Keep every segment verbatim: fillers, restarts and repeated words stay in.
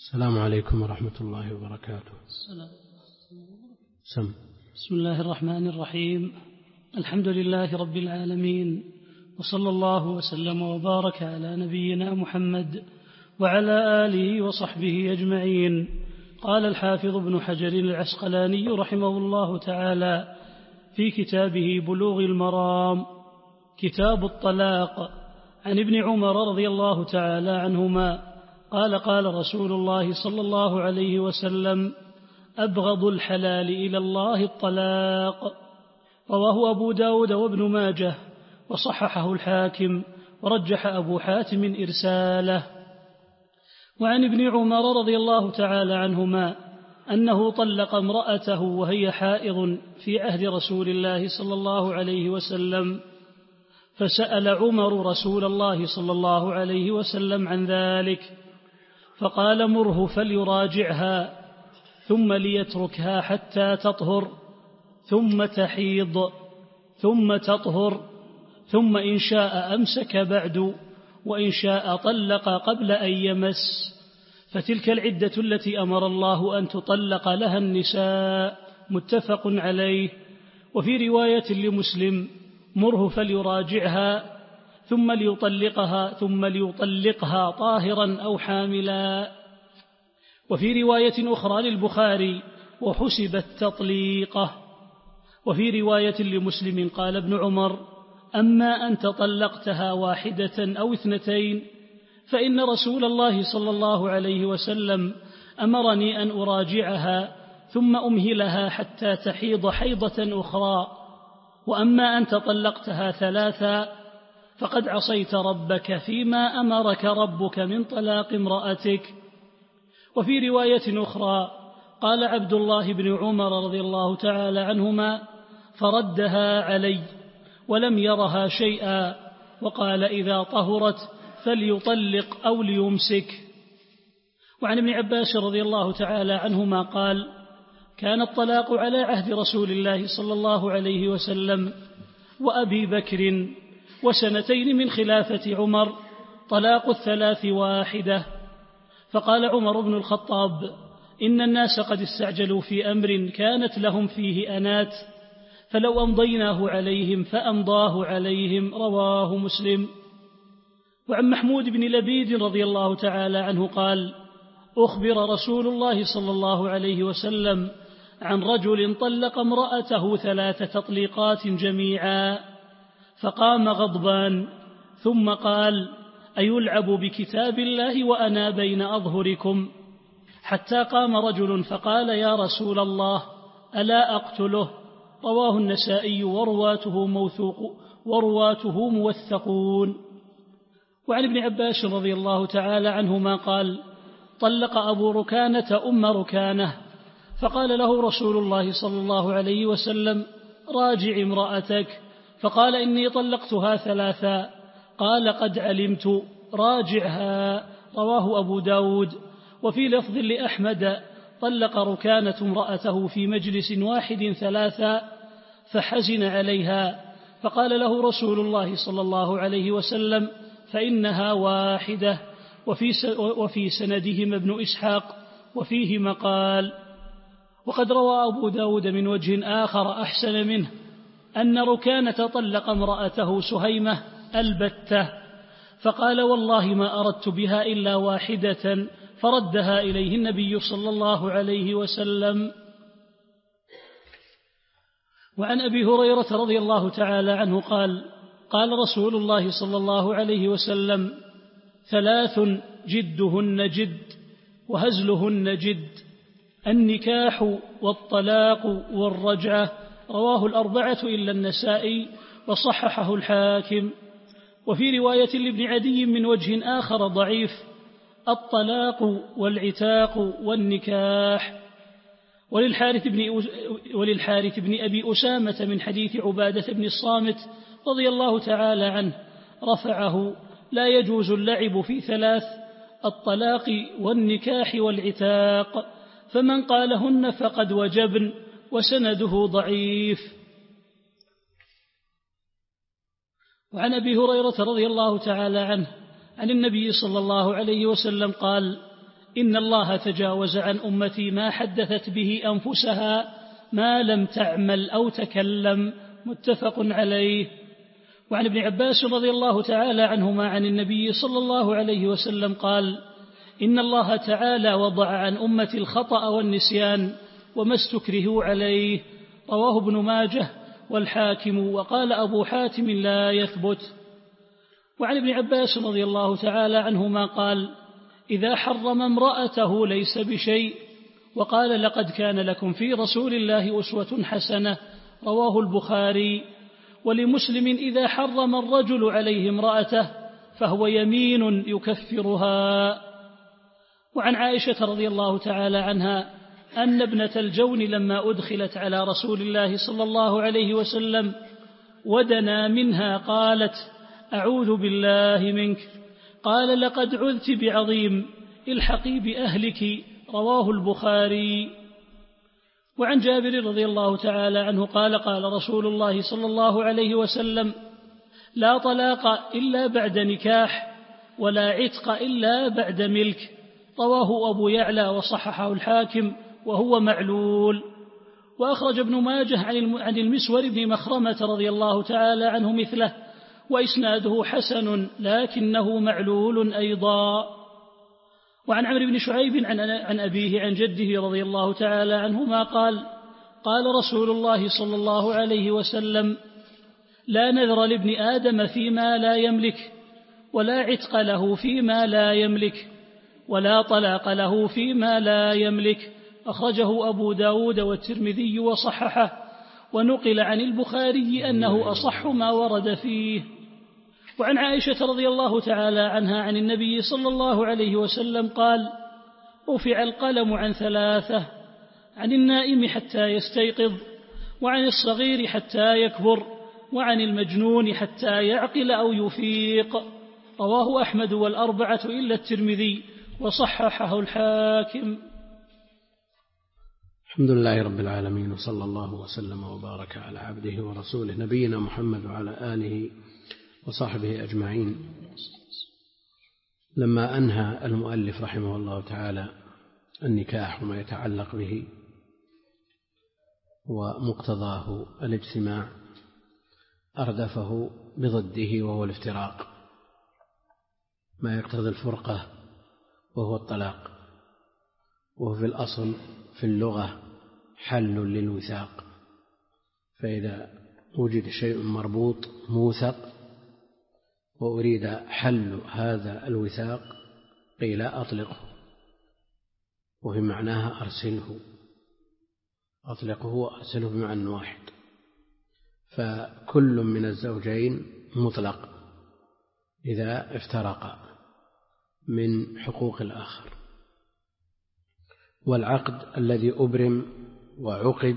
السلام عليكم ورحمة الله وبركاته. السلام. سم. بسم الله الرحمن الرحيم. الحمد لله رب العالمين، وصلى الله وسلم وبارك على نبينا محمد وعلى آله وصحبه أجمعين. قال الحافظ ابن حجر العسقلاني رحمه الله تعالى في كتابه بلوغ المرام كتاب الطلاق عن ابن عمر رضي الله تعالى عنهما قال قال رسول الله صلى الله عليه وسلم: أبغض الحلال إلى الله الطلاق. رواه أبو داود وابن ماجه وصححه الحاكم ورجح أبو حاتم إرساله. وعن ابن عمر رضي الله تعالى عنهما أنه طلق امرأته وهي حائض في عهد رسول الله صلى الله عليه وسلم، فسأل عمر رسول الله صلى الله عليه وسلم عن ذلك، فقال: مره فليراجعها ثم ليتركها حتى تطهر ثم تحيض ثم تطهر، ثم إن شاء أمسك بعد، وإن شاء طلق قبل أن يمس، فتلك العدة التي أمر الله أن تطلق لها النساء. متفق عليه. وفي رواية لمسلم: مره فليراجعها ثم ليطلقها ثم ليطلقها طاهرا أو حاملا. وفي رواية أخرى للبخاري: وحسبت تطليقه. وفي رواية لمسلم قال ابن عمر: أما أنت طلقتها واحدة أو اثنتين فإن رسول الله صلى الله عليه وسلم أمرني أن أراجعها ثم أمهلها حتى تحيض حيضة أخرى، وأما أنت طلقتها ثلاثا فقد عصيت ربك فيما أمرك ربك من طلاق امرأتك. وفي رواية أخرى قال عبد الله بن عمر رضي الله تعالى عنهما: فردها علي ولم يرها شيئا، وقال: إذا طهرت فليطلق أو ليمسك. وعن ابن عباس رضي الله تعالى عنهما قال: كان الطلاق على عهد رسول الله صلى الله عليه وسلم وأبي بكر وسنتين من خلافة عمر طلاق الثلاث واحدة. فقال عمر بن الخطاب: إن الناس قد استعجلوا في أمر كانت لهم فيه أنات، فلو أمضيناه عليهم فأمضاه عليهم. رواه مسلم. وعن محمود بن لبيد رضي الله تعالى عنه قال: أخبر رسول الله صلى الله عليه وسلم عن رجل طلق امرأته ثلاث تطليقات جميعا، فقام غضبان ثم قال: أيلعب بكتاب الله وأنا بين أظهركم؟ حتى قام رجل فقال: يا رسول الله، ألا أقتله؟ رواه النسائي ورواته موثوق ورواته موثقون. وعن ابن عباس رضي الله تعالى عنهما قال: طلق أبو ركانة أم ركانة، فقال له رسول الله صلى الله عليه وسلم: راجع امرأتك. فقال: إني طلقتها ثلاثا. قال: قد علمت، راجعها. رواه أبو داود. وفي لفظ لأحمد: طلق ركانة امرأته في مجلس واحد ثلاثا، فحزن عليها، فقال له رسول الله صلى الله عليه وسلم: فإنها واحدة. وفي وفي سندهما ابن إسحاق وفيه مقال. وقد روى أبو داود من وجه آخر أحسن منه أن ركانة طلق امرأته سهيمة البتة، فقال: والله ما أردت بها إلا واحدة، فردها إليه النبي صلى الله عليه وسلم. وعن أبي هريرة رضي الله تعالى عنه قال: قال رسول الله صلى الله عليه وسلم: ثلاث جدهن جد وهزلهن جد: النكاح والطلاق والرجعة. رواه الأربعة إلا النسائي وصححه الحاكم. وفي رواية لابن عدي من وجه آخر ضعيف: الطلاق والعتاق والنكاح. وللحارث بن, وللحارث بن أبي أسامة من حديث عبادة بن الصامت رضي الله تعالى عنه رفعه: لا يجوز اللعب في ثلاث: الطلاق والنكاح والعتاق، فمن قالهن فقد وجبن. وسنده ضعيف. وعن أبي هريرة رضي الله تعالى عنه عن النبي صلى الله عليه وسلم قال: إن الله تجاوز عن أمتي ما حدثت به أنفسها ما لم تعمل أو تكلم. متفق عليه. وعن ابن عباس رضي الله تعالى عنهما عن النبي صلى الله عليه وسلم قال: إن الله تعالى وضع عن أمتي الخطأ والنسيان وما استكرهوا عليه. رواه ابن ماجه والحاكم، وقال أبو حاتم لا يثبت. وعن ابن عباس رضي الله تعالى عنهما قال: إذا حرم امرأته ليس بشيء، وقال: لقد كان لكم في رسول الله أسوة حسنة. رواه البخاري. ولمسلم: إذا حرم الرجل عليه امرأته فهو يمين يكفرها. وعن عائشة رضي الله تعالى عنها أن ابنة الجون لما أدخلت على رسول الله صلى الله عليه وسلم ودنا منها قالت: أعوذ بالله منك. قال: لقد عذت بعظيم، الحقي بأهلك. رواه البخاري. وعن جابر رضي الله تعالى عنه قال: قال رسول الله صلى الله عليه وسلم: لا طلاق إلا بعد نكاح، ولا عتق إلا بعد ملك. رواه أبو يعلى وصححه الحاكم وهو معلول. وأخرج ابن ماجه عن المسور بن مخرمة رضي الله تعالى عنه مثله، وإسناده حسن لكنه معلول أيضا. وعن عمرو بن شعيب عن أبيه عن جده رضي الله تعالى عنهما قال: قال رسول الله صلى الله عليه وسلم: لا نذر لابن آدم فيما لا يملك، ولا عتق له فيما لا يملك، ولا طلاق له فيما لا يملك. أخرجه أبو داود والترمذي وصححه، ونقل عن البخاري أنه أصح ما ورد فيه. وعن عائشة رضي الله تعالى عنها عن النبي صلى الله عليه وسلم قال: رفع القلم عن ثلاثة: عن النائم حتى يستيقظ، وعن الصغير حتى يكبر، وعن المجنون حتى يعقل أو يفيق. رواه أحمد والأربعة إلا الترمذي، وصححه الحاكم. الحمد لله رب العالمين، وصلى الله وسلم وبارك على عبده ورسوله نبينا محمد وعلى آله وصحبه أجمعين. لما أنهى المؤلف رحمه الله تعالى النكاح وما يتعلق به ومقتضاه الاجتماع، أردفه بضده وهو الافتراق، ما يقتضي الفرقة وهو الطلاق، وهو في الأصل في اللغة حل للوثاق. فإذا وجد شيء مربوط موثق وأريد حل هذا الوثاق قيل أطلقه، وفي معناها أرسله، أطلقه وأرسله بمعنى واحد. فكل من الزوجين مطلق إذا افترق من حقوق الآخر. والعقد الذي أبرم وعقد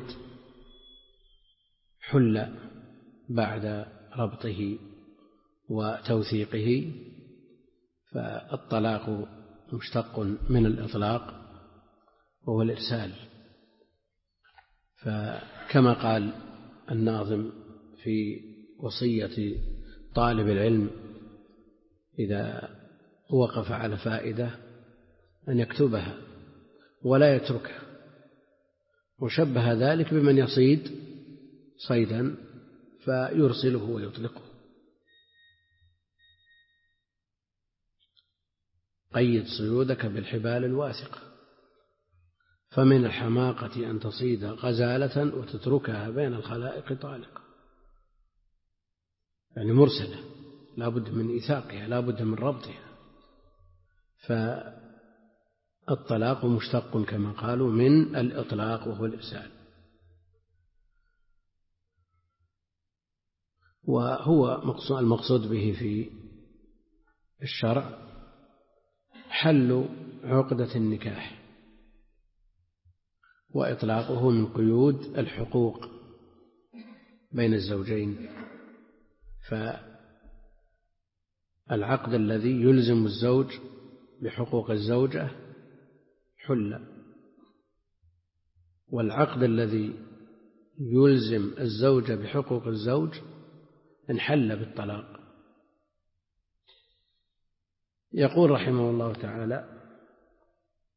حل بعد ربطه وتوثيقه، فالطلاق مشتق من الإطلاق وهو الإرسال. فكما قال الناظم في وصية طالب العلم إذا وقف على فائدة أن يكتبها ولا يتركها، وشبه ذلك بمن يصيد صيدا فيرسله ويطلقه. قيد صيودك بالحبال الواثقة، فمن الحماقة أن تصيد غزالة وتتركها بين الخلائق طالقة، يعني مرسلة لا بد من إيثاقها، لا بد من ربطها. فالطلاق مشتق كما قالوا من الإطلاق وهو الإرسال، وهو المقصود به في الشرع حل عقدة النكاح وإطلاقه من قيود الحقوق بين الزوجين. فالعقد الذي يلزم الزوج بحقوق الزوجة حل، والعقد الذي يلزم الزوجة بحقوق الزوج انحل بالطلاق. يقول رحمه الله تعالى: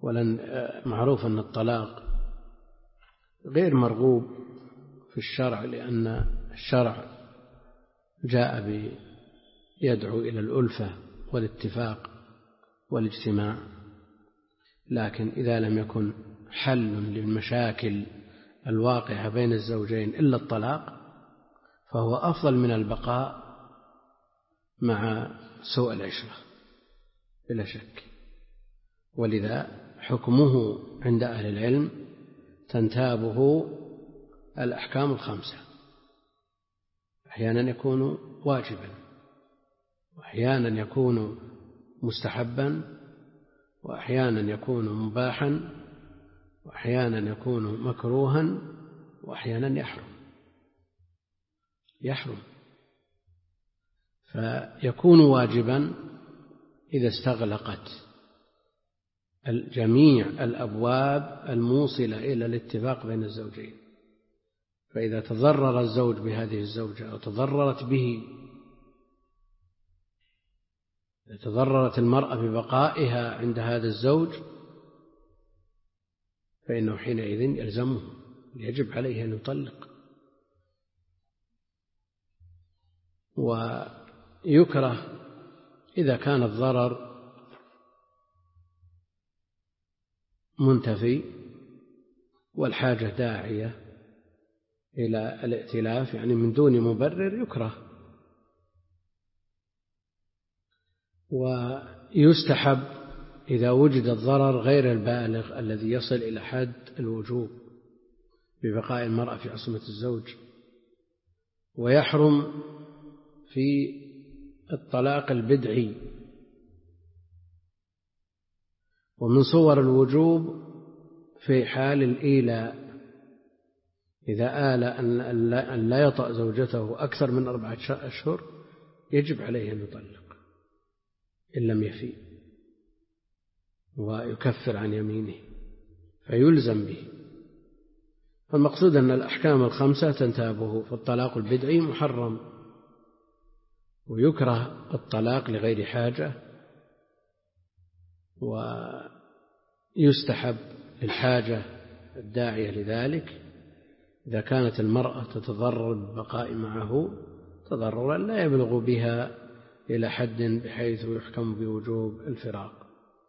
ولن معروف أن الطلاق غير مرغوب في الشرع، لأن الشرع جاء يدعو إلى الألفة والاتفاق والاجتماع، لكن إذا لم يكن حل للمشاكل الواقعة بين الزوجين إلا الطلاق فهو أفضل من البقاء مع سوء العشرة بلا شك. ولذا حكمه عند أهل العلم تنتابه الأحكام الخمسة، أحيانا يكون واجبا، وأحيانا يكون مستحبا، وأحيانا يكون مباحا، وأحيانا يكون مكروها، وأحيانا يحرم يحرم فيكون واجبا إذا استغلقت جميع الأبواب الموصلة إلى الاتفاق بين الزوجين. فإذا تضرر الزوج بهذه الزوجة أو تضررت به، تضررت المرأة ببقائها عند هذا الزوج، فإنه حينئذ يلزمه، يجب عليه أن يطلق. ويكره إذا كان الضرر منتفي والحاجة داعية إلى الائتلاف، يعني من دون مبرر يكره. ويستحب إذا وجد الضرر غير البالغ الذي يصل إلى حد الوجوب ببقاء المرأة في عصمة الزوج. ويحرم في الطلاق البدعي. ومن صور الوجوب في حال الإيلاء، إذا آل أن لا يطأ زوجته أكثر من أربعة أشهر يجب عليه أن يطلق إن لم يفي، ويكفر عن يمينه فيلزم به. فالمقصود أن الأحكام الخمسة تنتابه. فالطلاق البدعي محرم، ويكره الطلاق لغير حاجة، ويستحب الحاجة الداعية لذلك إذا كانت المرأة تتضرر بالبقاء معه تضررا لا يبلغ بها إلى حد بحيث يحكم بوجوب الفراق.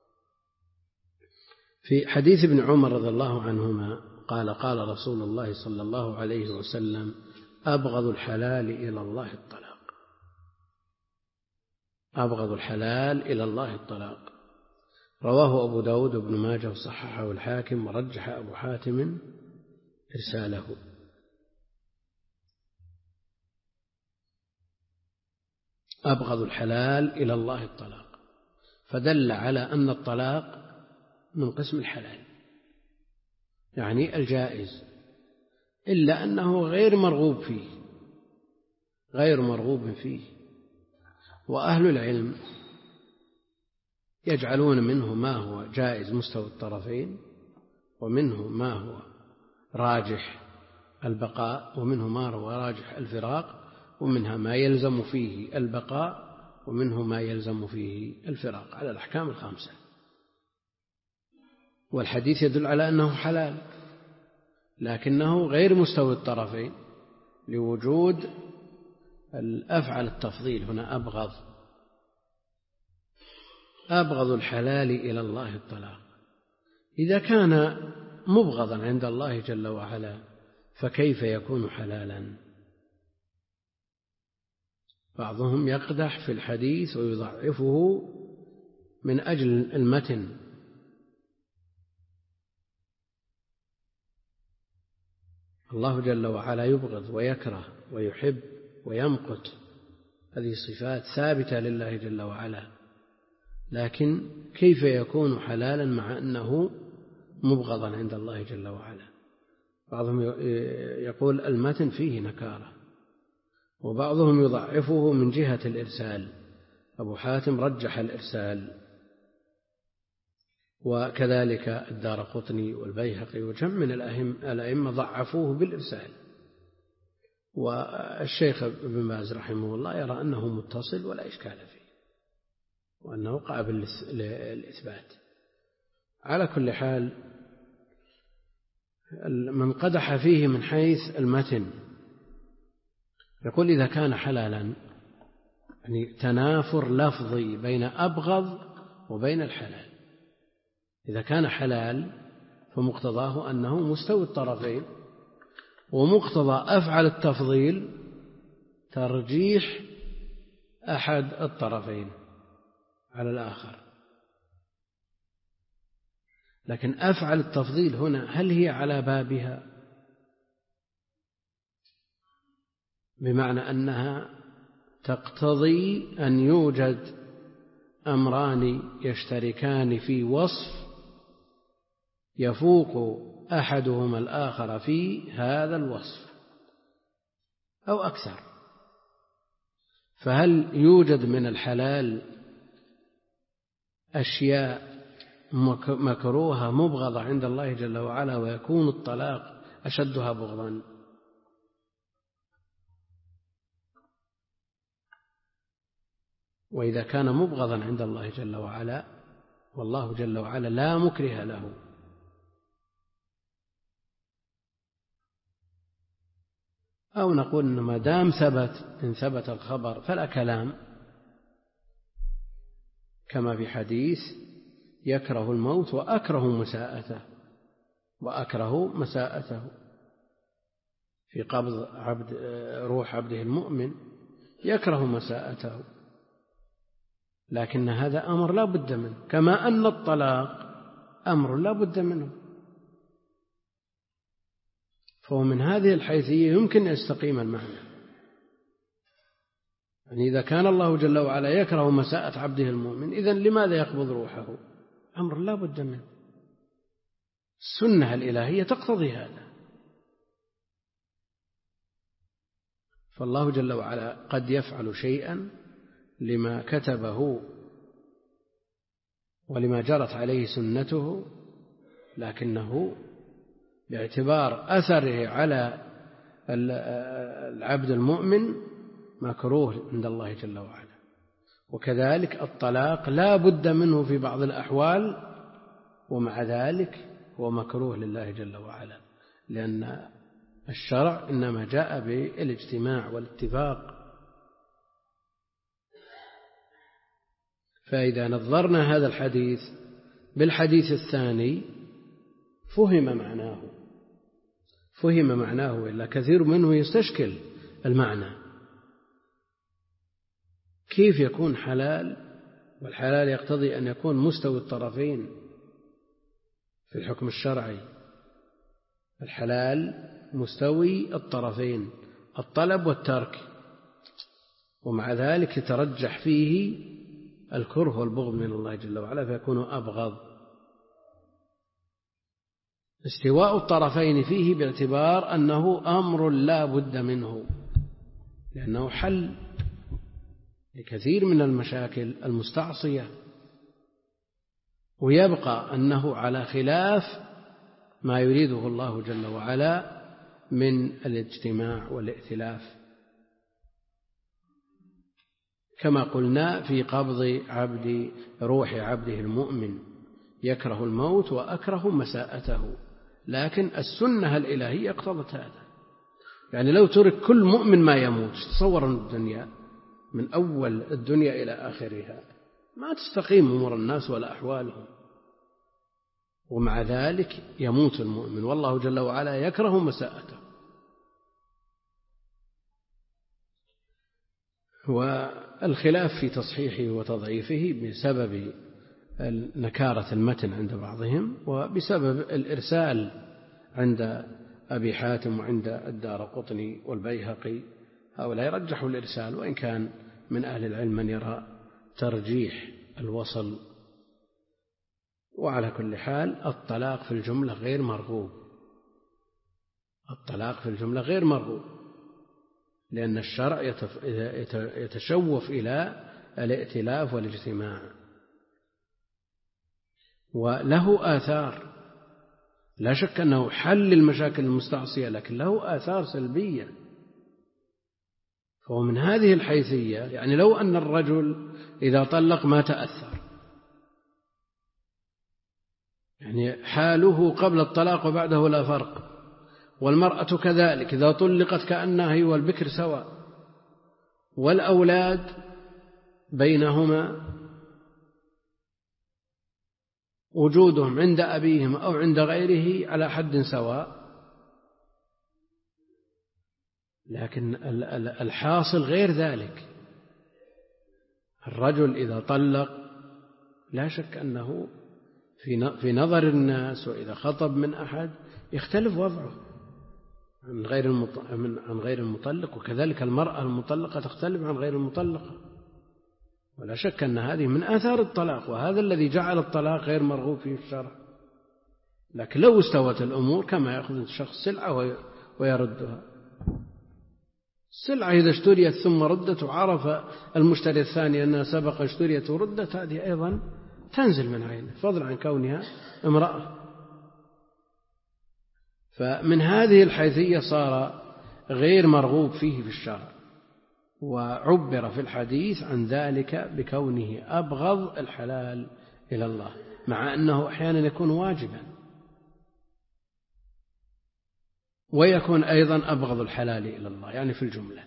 في حديث ابن عمر رضي الله عنهما قال قال رسول الله صلى الله عليه وسلم: أبغض الحلال إلى الله الطلاق. أبغض الحلال إلى الله الطلاق. رواه أبو داود وابن ماجه وصححه الحاكم، ورجح أبو حاتم إرساله. أبغض الحلال إلى الله الطلاق، فدل على أن الطلاق من قسم الحلال، يعني الجائز، إلا أنه غير مرغوب فيه غير مرغوب فيه وأهل العلم يجعلون منه ما هو جائز مستوى الطرفين، ومنه ما هو راجح البقاء، ومنه ما هو راجح الفراق، ومنها ما يلزم فيه البقاء، ومنه ما يلزم فيه الفراق، على الأحكام الخمسة. والحديث يدل على أنه حلال، لكنه غير مستوى الطرفين لوجود الأفعل التفضيل هنا. أبغض أبغض الحلال إلى الله الطلاق. إذا كان مبغضا عند الله جل وعلا فكيف يكون حلالا؟ بعضهم يقدح في الحديث ويضعفه من أجل المتن، الله جل وعلا يبغض ويكره ويحب ويمقت، هذه صفات ثابتة لله جل وعلا، لكن كيف يكون حلالا مع أنه مبغضا عند الله جل وعلا؟ بعضهم يقول المتن فيه نكارة، وبعضهم يضعفه من جهة الإرسال. أبو حاتم رجح الإرسال، وكذلك الدارقطني والبيهقي وجمع من الأئمة ضعفوه بالإرسال. والشيخ ابن باز رحمه الله يرى أنه متصل ولا إشكال فيه، وأنه قابل للإثبات. على كل حال من قدح فيه من حيث المتن يقول إذا كان حلالا، يعني تنافر لفظي بين أبغض وبين الحلال. إذا كان حلال فمقتضاه أنه مستوي الطرفين، ومقتضى أفعل التفضيل ترجيح أحد الطرفين على الآخر. لكن أفعل التفضيل هنا هل هي على بابها، بمعنى أنها تقتضي أن يوجد أمران يشتركان في وصف يفوق أحدهما الآخر في هذا الوصف أو أكثر. فهل يوجد من الحلال أشياء مكروهة مبغضة عند الله جل وعلا ويكون الطلاق أشدها بغضا؟ وإذا كان مبغضا عند الله جل وعلا والله جل وعلا لا مكره له، أو نقول إن ما دام ثبت إن ثبت الخبر فلا كلام، كما في حديث يكره الموت وأكره مساءته وأكره مساءته في قبض عبد روح عبده المؤمن يكره مساءته، لكن هذا أمر لا بد منه، كما أن الطلاق أمر لا بد منه. فهو من هذه الحيثية يمكن أن يستقيم المعنى. يعني إذا كان الله جل وعلا يكره مساءة عبده المؤمن، إذن لماذا يقبض روحه؟ أمر لا بد منه. السنة الإلهية تقتضي هذا. فالله جل وعلا قد يفعل شيئا لما كتبه ولما جرت عليه سنته، لكنه باعتبار أثره على العبد المؤمن مكروه عند الله جل وعلا. وكذلك الطلاق لا بد منه في بعض الأحوال، ومع ذلك هو مكروه لله جل وعلا، لأن الشرع إنما جاء بالاجتماع والاتفاق. فإذا نظرنا هذا الحديث بالحديث الثاني فهم معناه فهم معناه إلا كثير منه يستشكل المعنى. كيف يكون حلال، والحلال يقتضي أن يكون مستوي الطرفين في الحكم الشرعي؟ الحلال مستوي الطرفين، الطلب والترك، ومع ذلك يترجح فيه الكره والبغض من الله جل وعلا فيكون أبغض. استواء الطرفين فيه باعتبار أنه أمر لا بد منه، لأنه حل لكثير من المشاكل المستعصية، ويبقى أنه على خلاف ما يريده الله جل وعلا من الاجتماع والائتلاف، كما قلنا في قبض عبد روح عبده المؤمن يكره الموت وأكره مساءته. لكن السنة الإلهية اقتضت هذا. يعني لو ترك كل مؤمن ما يموت، تصور الدنيا من أول الدنيا إلى آخرها ما تستقيم أمور الناس ولا أحوالهم، ومع ذلك يموت المؤمن والله جل وعلا يكره مساءته. والخلاف في تصحيحه وتضعيفه بسبب نكارة المتن عند بعضهم، وبسبب الإرسال عند أبي حاتم وعند الدارقطني والبيهقي. هؤلاء يرجحوا الإرسال، وإن كان من أهل العلم من يرى ترجيح الوصل. وعلى كل حال الطلاق في الجملة غير مرغوب، الطلاق في الجملة غير مرغوب، لأن الشرع يتشوف إلى الائتلاف والاجتماع، وله آثار. لا شك أنه حل المشاكل المستعصية، لكن له آثار سلبية. فهو من هذه الحيثية، يعني لو أن الرجل إذا طلق ما تأثر، يعني حاله قبل الطلاق وبعده لا فرق، والمرأة كذلك إذا طلقت كأنها هي والبكر سواء، والأولاد بينهما وجودهم عند أبيهم أو عند غيره على حد سواء. لكن الحاصل غير ذلك. الرجل إذا طلق لا شك أنه في نظر الناس وإذا خطب من أحد يختلف وضعه عن غير عن غير المطلق، وكذلك المرأة المطلقة تختلف عن غير المطلقة، ولا شك أن هذه من آثار الطلاق، وهذا الذي جعل الطلاق غير مرغوب فيه الشرع. لكن لو استوت الأمور كما يأخذ الشخص سلعة ويردها، السلعة إذا اشتريت ثم ردت وعرف المشتري الثاني أنها سبق اشتريت وردت، هذه أيضا تنزل من عينه فضلا عن كونها امرأة. فمن هذه الحيثية صار غير مرغوب فيه في الشرع، وعبر في الحديث عن ذلك بكونه أبغض الحلال إلى الله، مع أنه أحيانا يكون واجبا ويكون أيضا أبغض الحلال إلى الله، يعني في الجملة.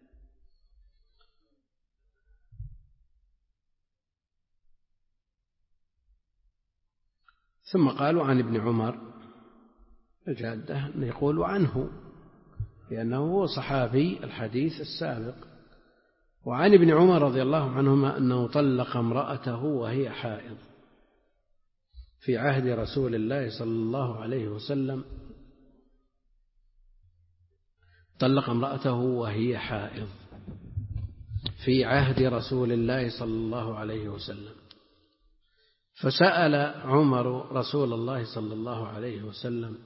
ثم قالوا عن ابن عمر الجادة يقول عنه لأنه هو صحابي الحديث السابق. وعن ابن عمر رضي الله عنهما أنه طلق امرأته وهي حائض في عهد رسول الله صلى الله عليه وسلم، طلق امرأته وهي حائض في عهد رسول الله صلى الله عليه وسلم. فسأل عمر رسول الله صلى الله عليه وسلم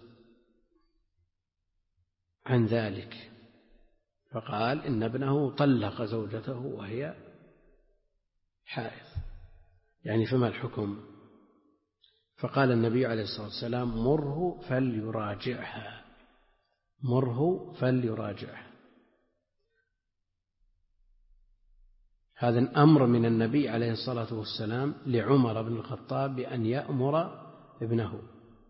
عن ذلك، فقال إن ابنه طلق زوجته وهي حائض، يعني فما الحكم؟ فقال النبي عليه الصلاة والسلام مره فليراجعها، مره فليراجعها. هذا الأمر من النبي عليه الصلاة والسلام لعمر بن الخطاب بأن يأمر ابنه،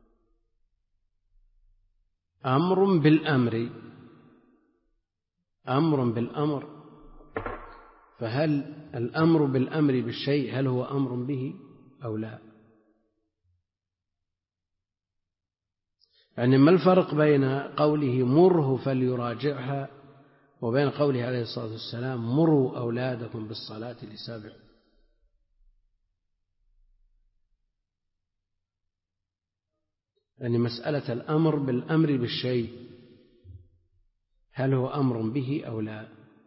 أمر بالأمر، أمر بالأمر. فهل الأمر بالأمر بالشيء هل هو أمر به أو لا؟ يعني ما الفرق بين قوله مره فليراجعها وبين قوله عليه الصلاة والسلام مروا أولادكم بالصلاة لسبع؟ يعني مسألة الأمر بالأمر بالشيء هل هو أمر به أو لا؟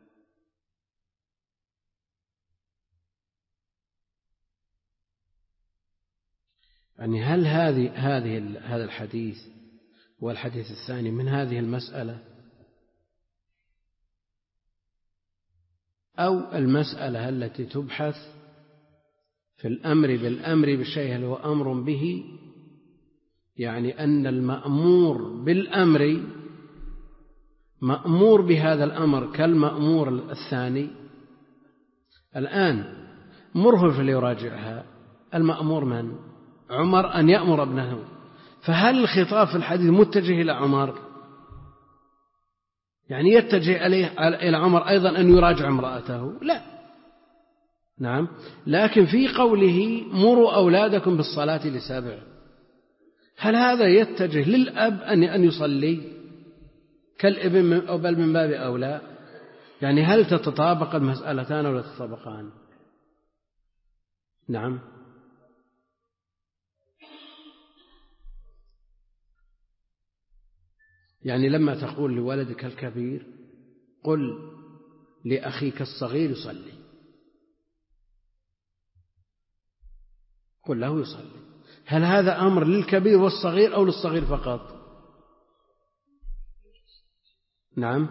يعني هل هذه هذه هذا الحديث والحديث الثاني من هذه المسألة، أو المسألة التي تبحث في الأمر بالأمر بالشيء هل هو أمر به، يعني أن المأمور بالأمر مأمور بهذا الأمر كالمأمور الثاني. الآن مره فليراجعها، المأمور من؟ عمر أن يأمر ابنه، فهل الخطاب في الحديث متجه إلى عمر؟ يعني يتجه إلى عمر أيضا أن يراجع امرأته؟ لا، نعم. لكن في قوله مروا أولادكم بالصلاة لسبع، هل هذا يتجه للأب أن يصلي كالابن أو بل من باب أولى؟ يعني هل تتطابق المسألتان ولا تتطابقان؟ نعم. يعني لما تقول لولدك الكبير قل لأخيك الصغير يصلي، قل له يصلي، هل هذا أمر للكبير والصغير أو للصغير فقط؟ نعم.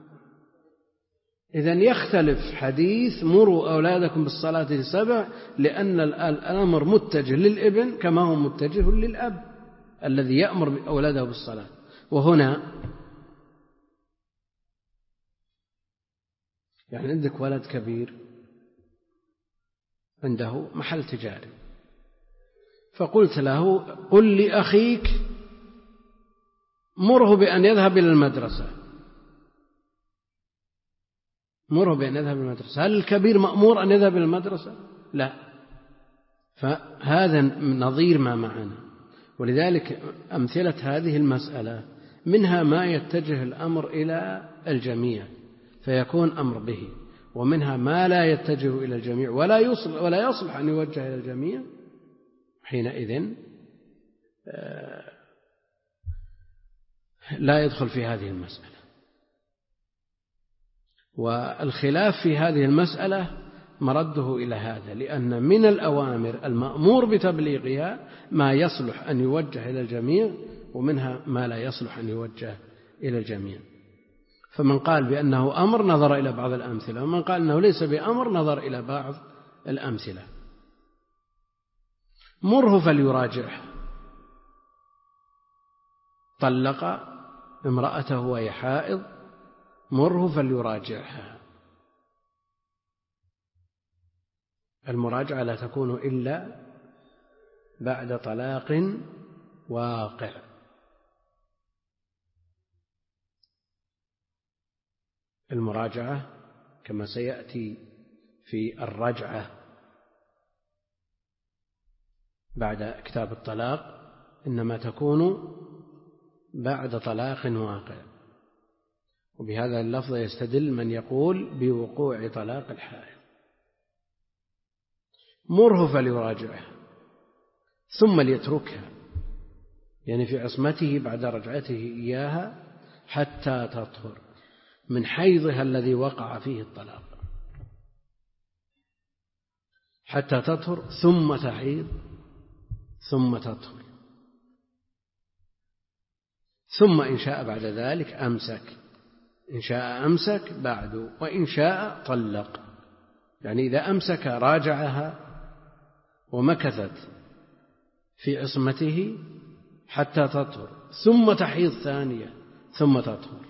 إذن يختلف حديث مروا أولادكم بالصلاة لسبع، لأن الأمر متجه للابن كما هو متجه للأب الذي يأمر أولاده بالصلاة. وهنا يعني عندك ولد كبير عنده محل تجاري، فقلت له قل لأخيك مره بأن يذهب إلى المدرسة، مره بأن يذهب إلى المدرسة. هل الكبير مأمور أن يذهب إلى المدرسة؟ لا. فهذا نظير ما معنا. ولذلك أمثلة هذه المسألة منها ما يتجه الأمر إلى الجميع فيكون أمر به، ومنها ما لا يتجه إلى الجميع ولا يصلح, ولا يصلح أن يوجه إلى الجميع، حينئذ لا يدخل في هذه المسألة. والخلاف في هذه المسألة مرده إلى هذا، لأن من الأوامر المأمور بتبليغها ما يصلح أن يوجه إلى الجميع، ومنها ما لا يصلح أن يوجه إلى الجميع. فمن قال بأنه أمر نظر إلى بعض الأمثلة، ومن قال أنه ليس بأمر نظر إلى بعض الأمثلة. مره فليراجعه، طلق امرأته وهي حائض، مره فليراجعها. المراجعة لا تكون إلا بعد طلاق واقع. المراجعة كما سيأتي في الرجعة بعد كتاب الطلاق إنما تكون بعد طلاق واقع. وبهذا اللفظ يستدل من يقول بوقوع طلاق الحائض. مره فليراجعها ثم ليتركها، يعني في عصمته بعد رجعته إياها حتى تطهر من حيضها الذي وقع فيه الطلاق، حتى تطهر ثم تحيض ثم تطهر، ثم إن شاء بعد ذلك أمسك، إن شاء أمسك بعد، وإن شاء طلق. يعني إذا أمسك راجعها ومكثت في عصمته حتى تطهر ثم تحيض ثانية ثم تطهر.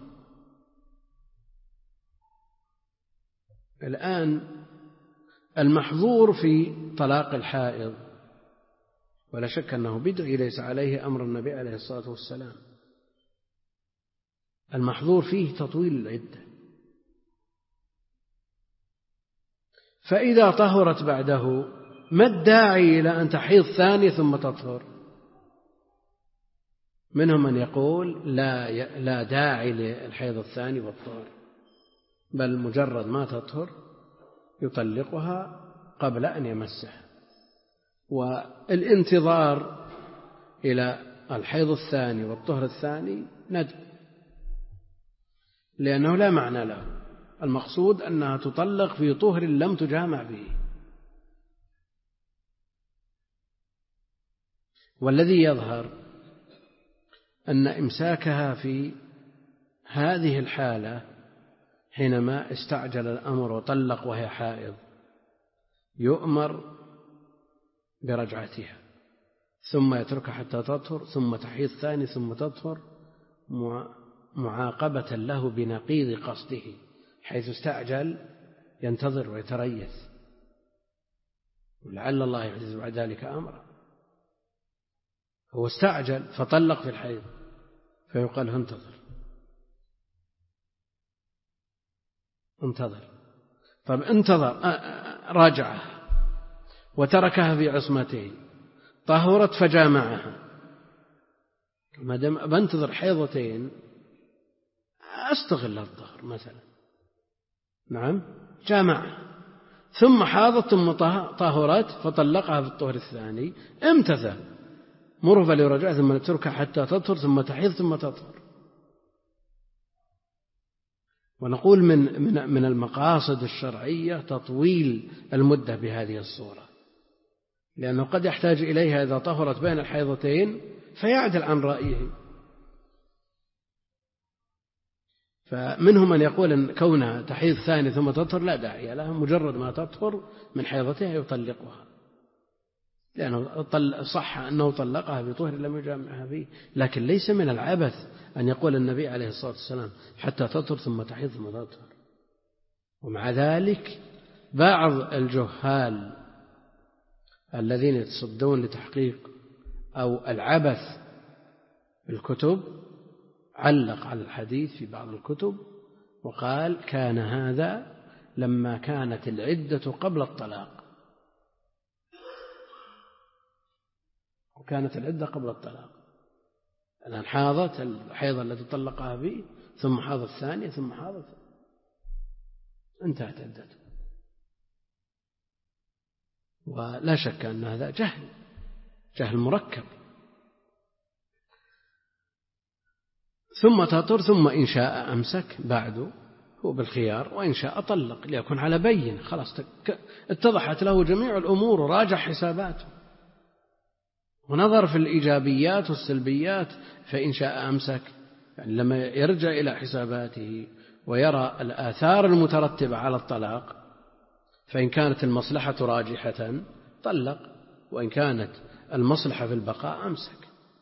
الآن المحظور في طلاق الحائض ولا شك أنه بدعي ليس عليه أمر النبي عليه الصلاة والسلام. المحظور فيه تطويل العدة، فإذا طهرت بعده ما الداعي إلى أن تحيض ثاني ثم تطهر؟ منهم من يقول لا لا داعي للحيض الثاني والطهر، بل مجرد ما تطهر يطلقها قبل أن يمسها، والانتظار إلى الحيض الثاني والطهر الثاني ندب، لأنه لا معنى له. المقصود أنها تطلق في طهر لم تجامع به. والذي يظهر أن إمساكها في هذه الحالة حينما استعجل الأمر وطلق وهي حائض يؤمر برجعتها ثم يتركها حتى تطهر ثم تحيض ثاني ثم تطهر، معاقبة له بنقيض قصده، حيث استعجل ينتظر ويتريث، ولعل الله يحدث بعد ذلك أمرا. هو استعجل فطلق في الحيض فيقال انتظر انتظر طب انتظر راجعه وتركها في عصمته، طهرت فجامعها، ما دام بنتظر حيضتين أستغل الظهر مثلا، نعم جامعها، ثم حاضت ثم طهرت فطلقها في الطهر الثاني، امتثل، مر فليرجع ثم نتركها حتى تطهر ثم تحيض ثم تطهر. ونقول من من من المقاصد الشرعية تطويل المدة بهذه الصورة، لأنه قد يحتاج إليها إذا طهرت بين الحيضتين فيعدل عن رأيه. فمنهم من يقول إن كونها تحيض ثاني ثم تطهر لا داعي لها، مجرد ما تطهر من حيضتها يطلقها، لأنه صح أنه طلقها بطهر لم يجامعها فيه. لكن ليس من العبث أن يقول النبي عليه الصلاة والسلام حتى تطهر ثم تحيض ثم تطهر. ومع ذلك بعض الجهال الذين يتصدون لتحقيق أو العبث بالكتب علق على الحديث في بعض الكتب وقال كان هذا لما كانت العدة قبل الطلاق، وكانت العدة قبل الطلاق، الآن حاضت الحيضة التي طلقها به ثم حاضت الثانية ثم حاضت، انتهت عدته. ولا شك أن هذا جهل، جهل مركب. ثم تطهر، ثم إن شاء أمسك بعده، هو بالخيار، وإن شاء طلق ليكون على بين، خلاص اتضحت له جميع الأمور وراجع حساباته ونظر في الإيجابيات والسلبيات، فإن شاء أمسك، يعني لما يرجع إلى حساباته ويرى الآثار المترتبة على الطلاق، فإن كانت المصلحة راجحة طلق، وإن كانت المصلحة في البقاء أمسك.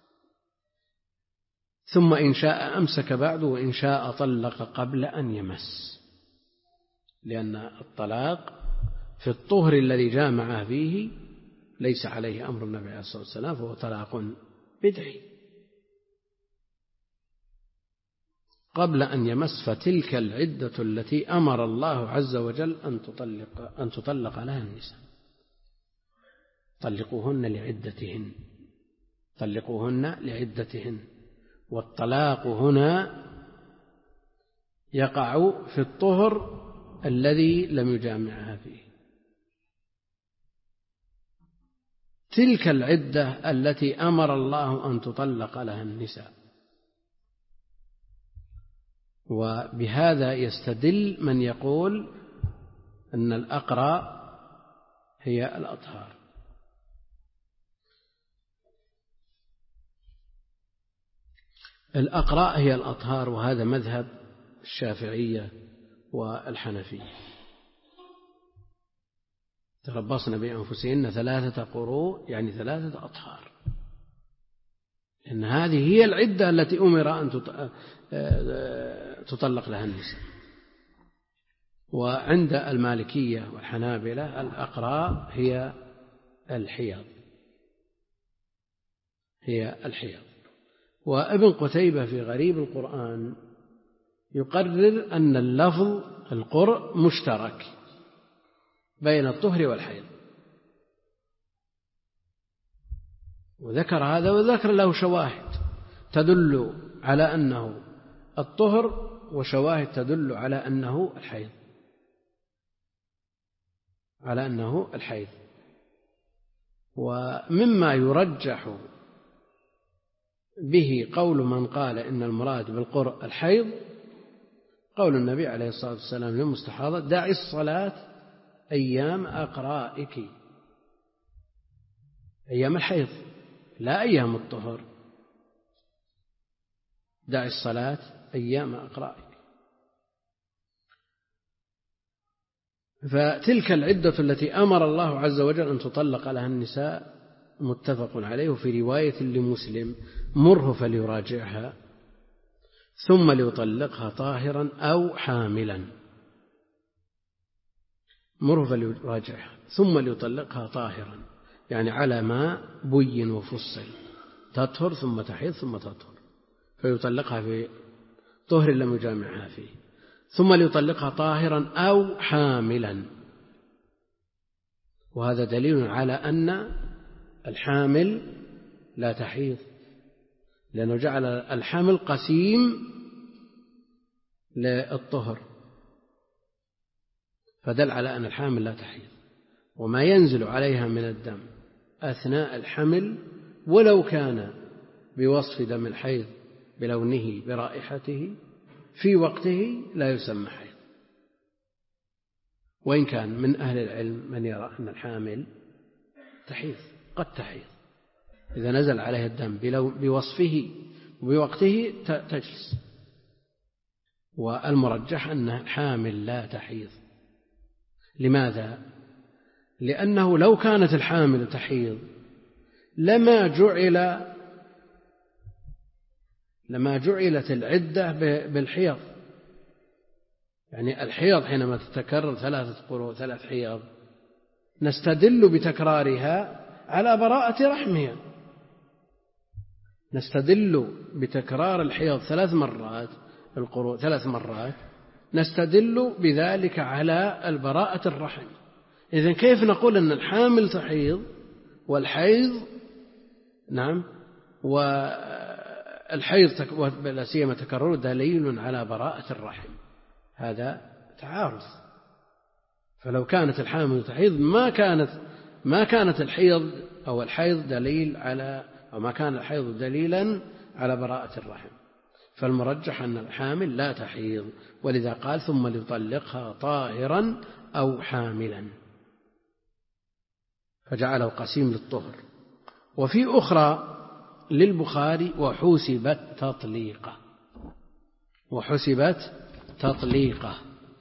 ثم إن شاء أمسك بعد، وإن شاء طلق قبل أن يمس، لأن الطلاق في الطهر الذي جامع فيه ليس عليه أمر النبي عليه الصلاة والسلام، فهو طلاق بدعي قبل أن يمس. فتلك العدة التي أمر الله عز وجل أن تطلق, أن تطلق لها النساء. طلقوهن لعدتهن، طلقوهن لعدتهن. والطلاق هنا يقع في الطهر الذي لم يجامعها فيه. تلك العدة التي أمر الله أن تطلق لها النساء. وبهذا يستدل من يقول أن الأقرى هي الأطهار. الأقراء هي الأطهار، وهذا مذهب الشافعية والحنفية. تربصن بأنفسهن ثلاثة قروء، يعني ثلاثة أطهار، لأن هذه هي العدة التي أمر أن تطلق لها النساء. وعند المالكية والحنابلة الأقراء هي الحيض، هي الحيض. وابن قتيبة في غريب القرآن يقرر أن اللفظ القرء مشترك بين الطهر والحيض، وذكر هذا وذكر له شواهد تدل على أنه الطهر، وشواهد تدل على أنه الحيض، على أنه الحيض. ومما يرجح به قول من قال إن المراد بالقرء الحيض قول النبي عليه الصلاة والسلام للمستحاضة: دعي الصلاة أيام أقرائك، أيام الحيض لا أيام الطهر، دعي الصلاة أيام أقرائك. فتلك العدة التي أمر الله عز وجل أن تطلق لها النساء متفق عليه. وفي رواية لمسلم: مره فليراجعها ثم ليطلقها طاهرا أو حاملا، مره فليراجعها ثم ليطلقها طاهرا، يعني على ما بين وفصل، تطهر ثم تحيض ثم تطهر، فيطلقها في طهر لم يجامعها فيه، ثم ليطلقها طاهرا أو حاملا. وهذا دليل على أن الحامل لا تحيض، لأنه جعل الحمل قسيم للطهر، فدل على أن الحامل لا تحيض. وما ينزل عليها من الدم أثناء الحمل ولو كان بوصف دم الحيض بلونه برائحته في وقته لا يسمى حيض، وإن كان من أهل العلم من يرى أن الحامل تحيض، قد تحيض إذا نزل عليها الدم بوصفه وبوقته تجلس. والمرجح أن الحامل لا تحيض. لماذا؟ لأنه لو كانت الحامل تحيض لما جعل لما جعلت العدة بالحيض. يعني الحيض حينما تتكرر ثلاثة قروء ثلاث حيض نستدل بتكرارها على براءة رحمها، نستدل بتكرار الحيض ثلاث مرات القروء ثلاث مرات نستدل بذلك على البراءة الرحم. إذن كيف نقول أن الحامل تحيض والحيض نعم والحيض لا سيما تكرر دليل على براءة الرحم؟ هذا تعارض. فلو كانت الحامل تحيض ما كانت ما كانت الحيض أو الحيض دليل على أو ما كان الحيض دليلا على براءة الرحم. فالمرجح أن الحامل لا تحيض، ولذا قال ثم ليطلقها طاهرا أو حاملا، فجعله قسيم للطهر. وفي أخرى للبخاري وحسبت تطليقة، وحسبت تطليقة.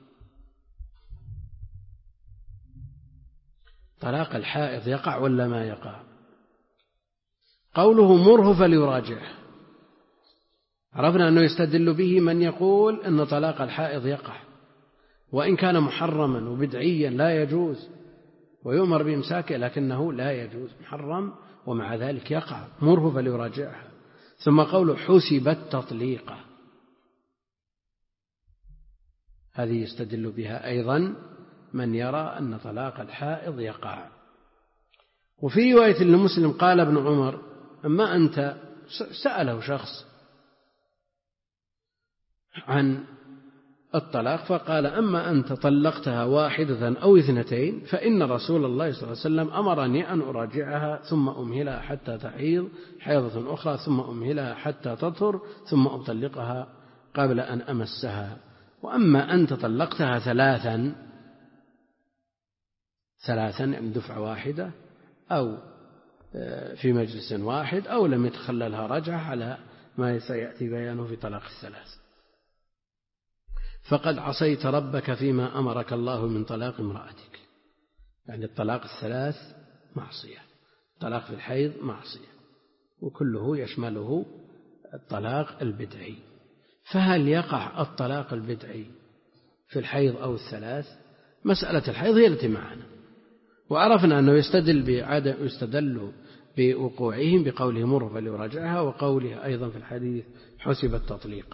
طلاق الحائض يقع ولا ما يقع؟ قوله مره فليراجعه، عرفنا أنه يستدل به من يقول أن طلاق الحائض يقع وإن كان محرما وبدعيا لا يجوز ويؤمر بإمساكه، لكنه لا يجوز محرم ومع ذلك يقع. مره فليراجعها. ثم قوله حسبت تطليقة، هذه يستدل بها أيضا من يرى أن طلاق الحائض يقع. وفي رواية لمسلم قال ابن عمر أما أنت، سأله شخص عن الطلاق فقال أما أنت طلقتها واحدة أو اثنتين فإن رسول الله صلى الله عليه وسلم أمرني أن أراجعها ثم أمهلها حتى تحيض حيضة أخرى ثم أمهلها حتى تطهر ثم أطلقها قبل أن أمسها. وأما أنت طلقتها ثلاثا ثلاثا يعني دفعة واحدة أو في مجلس واحد أو لم يتخللها رجعة على ما سيأتي بيانه في طلاق الثلاث، فقد عصيت ربك فيما أمرك الله من طلاق امرأتك. يعني الطلاق الثلاث معصية، الطلاق في الحيض معصية، وكله يشمله الطلاق البدعي. فهل يقع الطلاق البدعي في الحيض أو الثلاث؟ مسألة الحيض هي التي معنا، وعرفنا أنه يستدل بعدم يستدل بوقوعهم بقوله مر فليراجعها، وقوله أيضا في الحديث حسبت تطليقة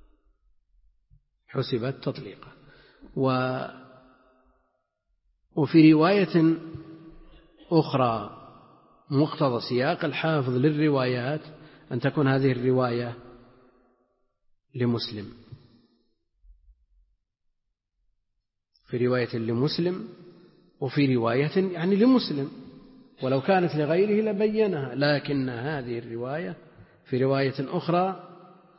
حسبت تطليقة. و وفي رواية أخرى مقتضى سياق الحافظ للروايات أن تكون هذه الرواية لمسلم، في رواية لمسلم وفي رواية يعني لمسلم، ولو كانت لغيره لبينها، لكن هذه الرواية في رواية أخرى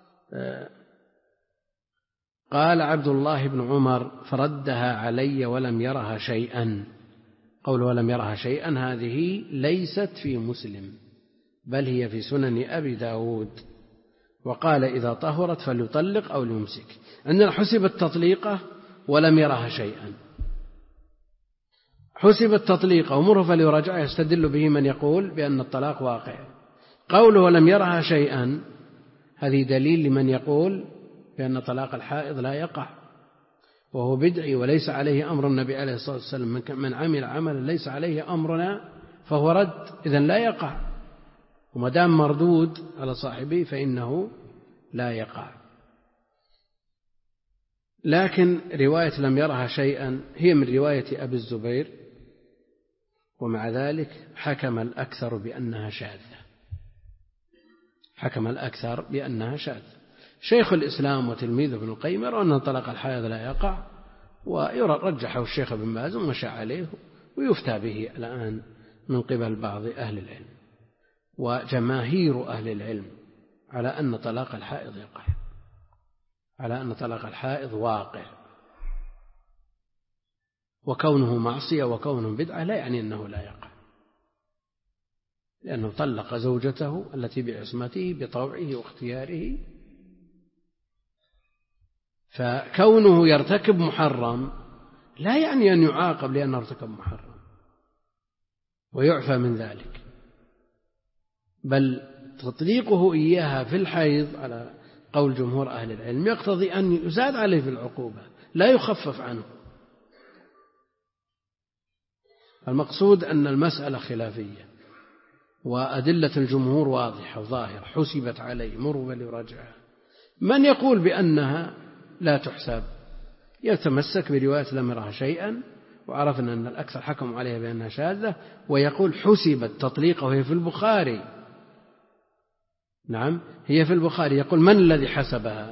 قال عبد الله بن عمر فردها علي ولم يرها شيئا. قول ولم يرها شيئا هذه ليست في مسلم بل هي في سنن أبي داود. وقال إذا طهرت فليطلق أو ليمسك. عندنا حسبت تطليقة ولم يرها شيئا. حسبت تطليقة ومره فليراجعها يستدل به من يقول بأن الطلاق واقع. قوله ولم يرها شيئا هذه دليل لمن يقول بأن طلاق الحائض لا يقع وهو بدعي وليس عليه أمر النبي عليه الصلاة والسلام. من عمل عملا ليس عليه أمرنا فهو رد، إذن لا يقع، وما دام مردود على صاحبه فإنه لا يقع. لكن رواية لم يرها شيئا هي من رواية أبي الزبير، ومع ذلك حكم الأكثر بأنها شاذة حكم الأكثر بأنها شاذة. شيخ الإسلام وتلميذه ابن القيم يرى أن طلاق الحائض لا يقع، ويرى رجحه الشيخ ابن باز ومشى عليه، ويفتى به الآن من قبل بعض أهل العلم، وجماهير أهل العلم على أن طلاق الحائض يقع، على أن طلاق الحائض واقع، وكونه معصية وكونه بدعة لا يعني أنه لا يقع، لأنه طلق زوجته التي بعصمته بطوعه واختياره. فكونه يرتكب محرم لا يعني أن يعاقب لأنه ارتكب محرم ويعفى من ذلك، بل تطليقه إياها في الحيض على قول جمهور أهل العلم يقتضي أن يزاد عليه في العقوبة لا يخفف عنه. المقصود أن المسألة خلافية، وأدلة الجمهور واضحة وظاهرة، حسبت عليه مروا فليراجعها. من يقول بأنها لا تحسب يتمسك برواية لم يرها شيئا، وعرفنا أن الأكثر حكموا عليها بأنها شاذة، ويقول حسبت تطليقه وهي في البخاري. نعم هي في البخاري. يقول من الذي حسبها؟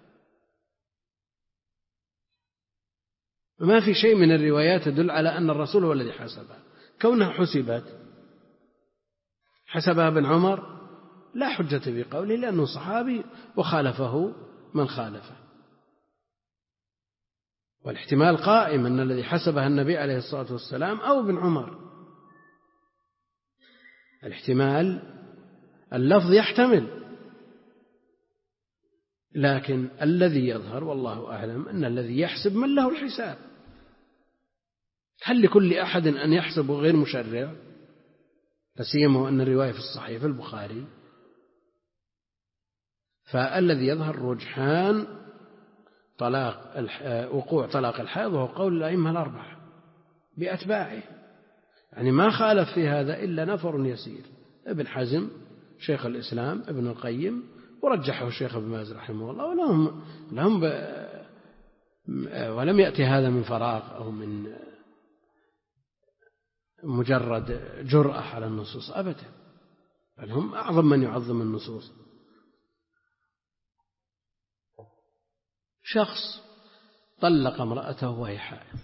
ما في شيء من الروايات تدل على أن الرسول هو الذي حسبها. كونها حسبت حسبها ابن عمر لا حجة بقوله، لأنه صحابي وخالفه من خالفه. والاحتمال قائم أن الذي حسبها النبي عليه الصلاة والسلام أو ابن عمر. الاحتمال اللفظ يحتمل، لكن الذي يظهر والله أعلم أن الذي يحسب من له الحساب. هل لكل أحد أن يحسب غير مشرع؟ لسيما أن الرواية في الصحيح في البخاري. فالذي يظهر رجحان طلاق وقوع طلاق الحائض وهو قول الأئمة الأربعة بأتباعه، يعني ما خالف في هذا إلا نفر يسير، ابن حزم شيخ الإسلام ابن القيم، ورجحه الشيخ ابن باز رحمه الله، ولهم لهم ب... ولم يأتي هذا من فراغ أو من مجرد جرأة على النصوص أبدا، بل هم أعظم من يعظم النصوص. شخص طلق امرأته وهي حائض،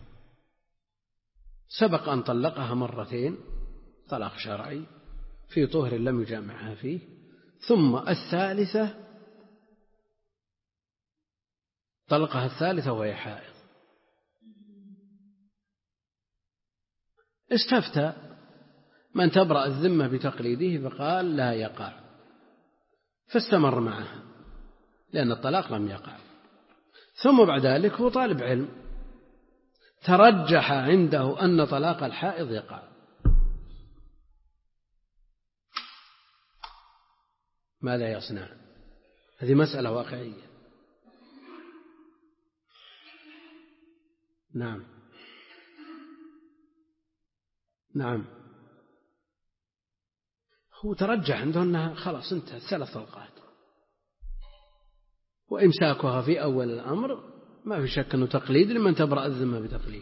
سبق أن طلقها مرتين طلاق شرعي في طهر لم يجامعها فيه، ثم الثالثة طلقها الثالثة وهي حائض. استفتى من تبرأ الذمة بتقليده فقال لا يقع، فاستمر معها لأن الطلاق لم يقع. ثم بعد ذلك هو طالب علم ترجح عنده أن طلاق الحائض يقع، ماذا يصنع؟ هذه مسألة واقعية. نعم نعم هو ترجح عنده أنها خلاص انتهت ثلاث طلقات، وإمساكها في أول الأمر ما في شك أنه تقليد لمن تبرأ الذمة بتقليد.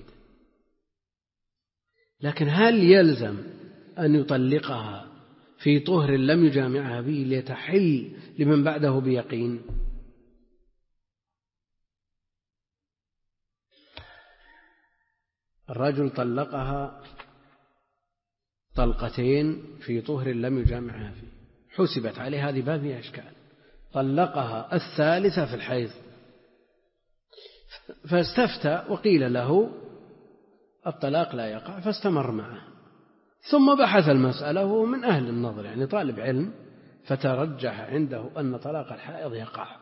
لكن هل يلزم أن يطلقها في طهر لم يجامعها به ليتحل لمن بعده بيقين؟ الرجل طلقها طلقتين في طهر لم يجامعها فيه، حسبت عليه، هذه ما فيها إشكال. طلقها الثالثة في الحيض، فاستفتى وقيل له الطلاق لا يقع، فاستمر معه. ثم بحث المسألة وهو من أهل النظر، يعني طالب علم، فترجح عنده أن طلاق الحائض يقع.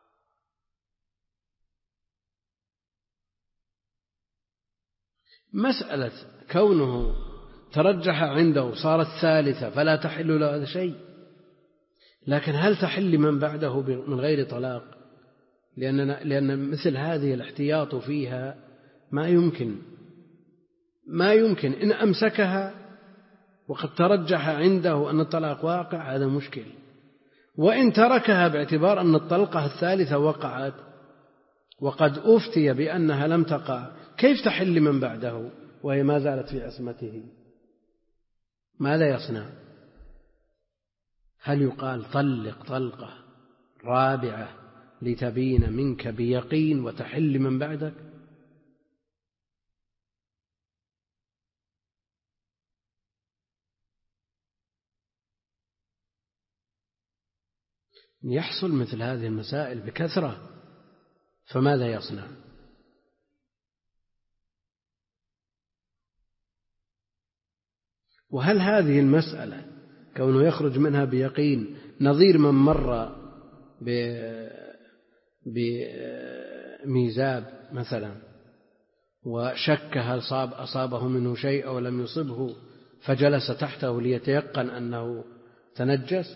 مسألة كونه ترجح عنده صارت ثالثة فلا تحل له هذا شيء، لكن هل تحل لمن بعده من غير طلاق؟ لأننا لأن مثل هذه الاحتياط فيها ما يمكن ما يمكن إن أمسكها وقد ترجح عنده أن الطلاق واقع هذا مشكل، وإن تركها باعتبار أن الطلقة الثالثة وقعت وقد أفتي بأنها لم تقع، كيف تحل لمن بعده وهي ما زالت في عصمته؟ ماذا يصنع؟ هل يقال طلق طلقة رابعة لتبين منك بيقين وتحل من بعدك؟ يحصل مثل هذه المسائل بكثرة، فماذا يصنع؟ وهل هذه المسألة كونه يخرج منها بيقين نظير من مر بميزاب مثلا وشك هل صاب أصابه منه شيء أو لم يصبه فجلس تحته ليتيقن أنه تنجس،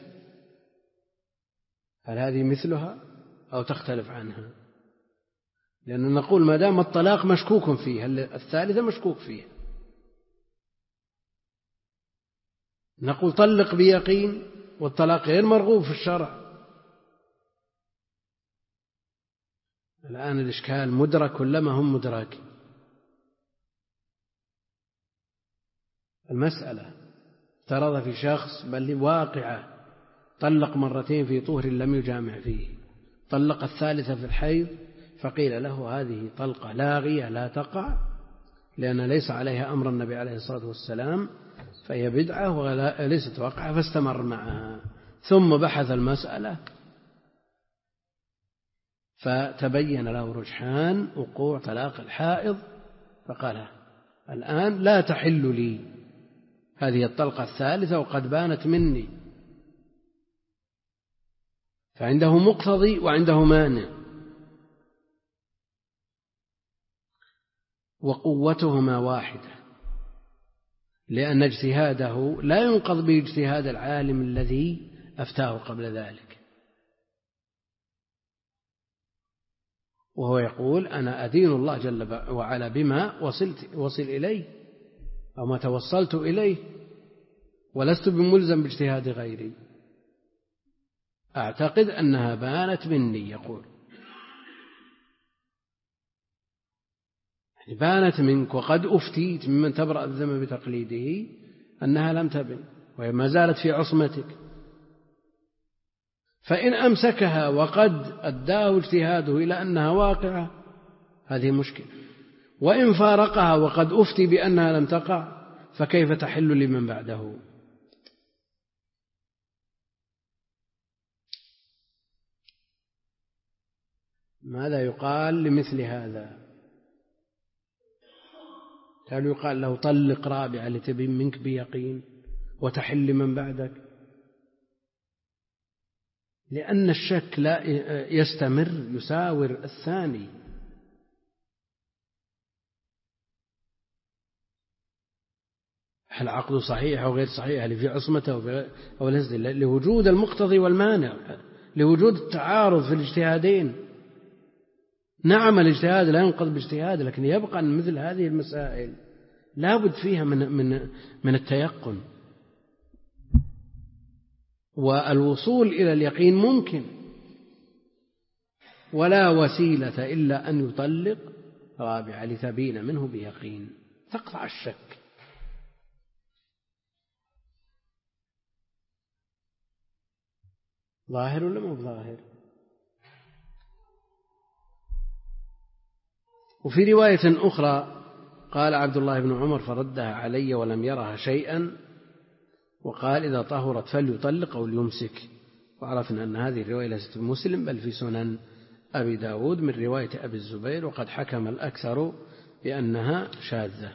هل هذه مثلها أو تختلف عنها؟ لأن نقول ما دام الطلاق مشكوك فيه، الثالثة مشكوك فيه، نقول طلق بيقين، والطلاق غير مرغوب في الشرع. الآن الإشكال مدرك ولا ما هم مدرك؟ المسألة افترض في شخص بل واقعة طلق مرتين في طهر لم يجامع فيه، طلق الثالثة في الحيض، فقيل له هذه طلقة لاغية لا تقع لأن ليس عليها أمر النبي عليه الصلاة والسلام، فهي بدعة وليست واقعة، فاستمر معها. ثم بحث المسألة فتبين له رجحان وقوع طلاق الحائض، فقال الآن لا تحل لي هذه الطلقة الثالثة وقد بانت مني، فعنده مقتضي وعنده مانع، وقوتهما واحدة، لأن اجتهاده لا ينقض باجتهاد العالم الذي أفتاه قبل ذلك، وهو يقول أنا أدين الله جل وعلا بما وصلت وصل إليه أو ما توصلت إليه، ولست بملزم باجتهاد غيري، أعتقد أنها بانت مني. يقول يعني بانت منك، وقد أفتيت ممن تبرأ الذمة بتقليده أنها لم تبن وهي ما زالت في عصمتك، فإن أمسكها وقد أداه اجتهاده إلى أنها واقعة هذه مشكلة، وإن فارقها وقد أفتي بأنها لم تقع فكيف تحل لمن بعده؟ ماذا يقال لمثل هذا؟ هل يقال له طلق رابعة لتبين منك بيقين وتحل لمن بعدك؟ لأن الشك لا يستمر، يساور الثاني. هل عقده صحيح أو غير صحيح، هل في عصمته أو ليس، لوجود المقتضي والمانع، لوجود التعارض في الاجتهادين. نعم الاجتهاد لا ينقض باجتهاد، لكن يبقى أن مثل هذه المسائل لا بد فيها من, من, من التيقن، والوصول إلى اليقين ممكن، ولا وسيلة إلا أن يطلق رابعة لتبين منه بيقين تقطع الشك. ظاهر ولا مو ظاهر؟ وفي رواية أخرى قال عبد الله بن عمر فردها علي ولم يرها شيئا، وقال إذا طهرت فليطلق أو ليمسك. وعرفنا أن هذه الرواية ليست بمسلم بل في سنن أبي داود من رواية أبي الزبير، وقد حكم الأكثر بأنها شاذة.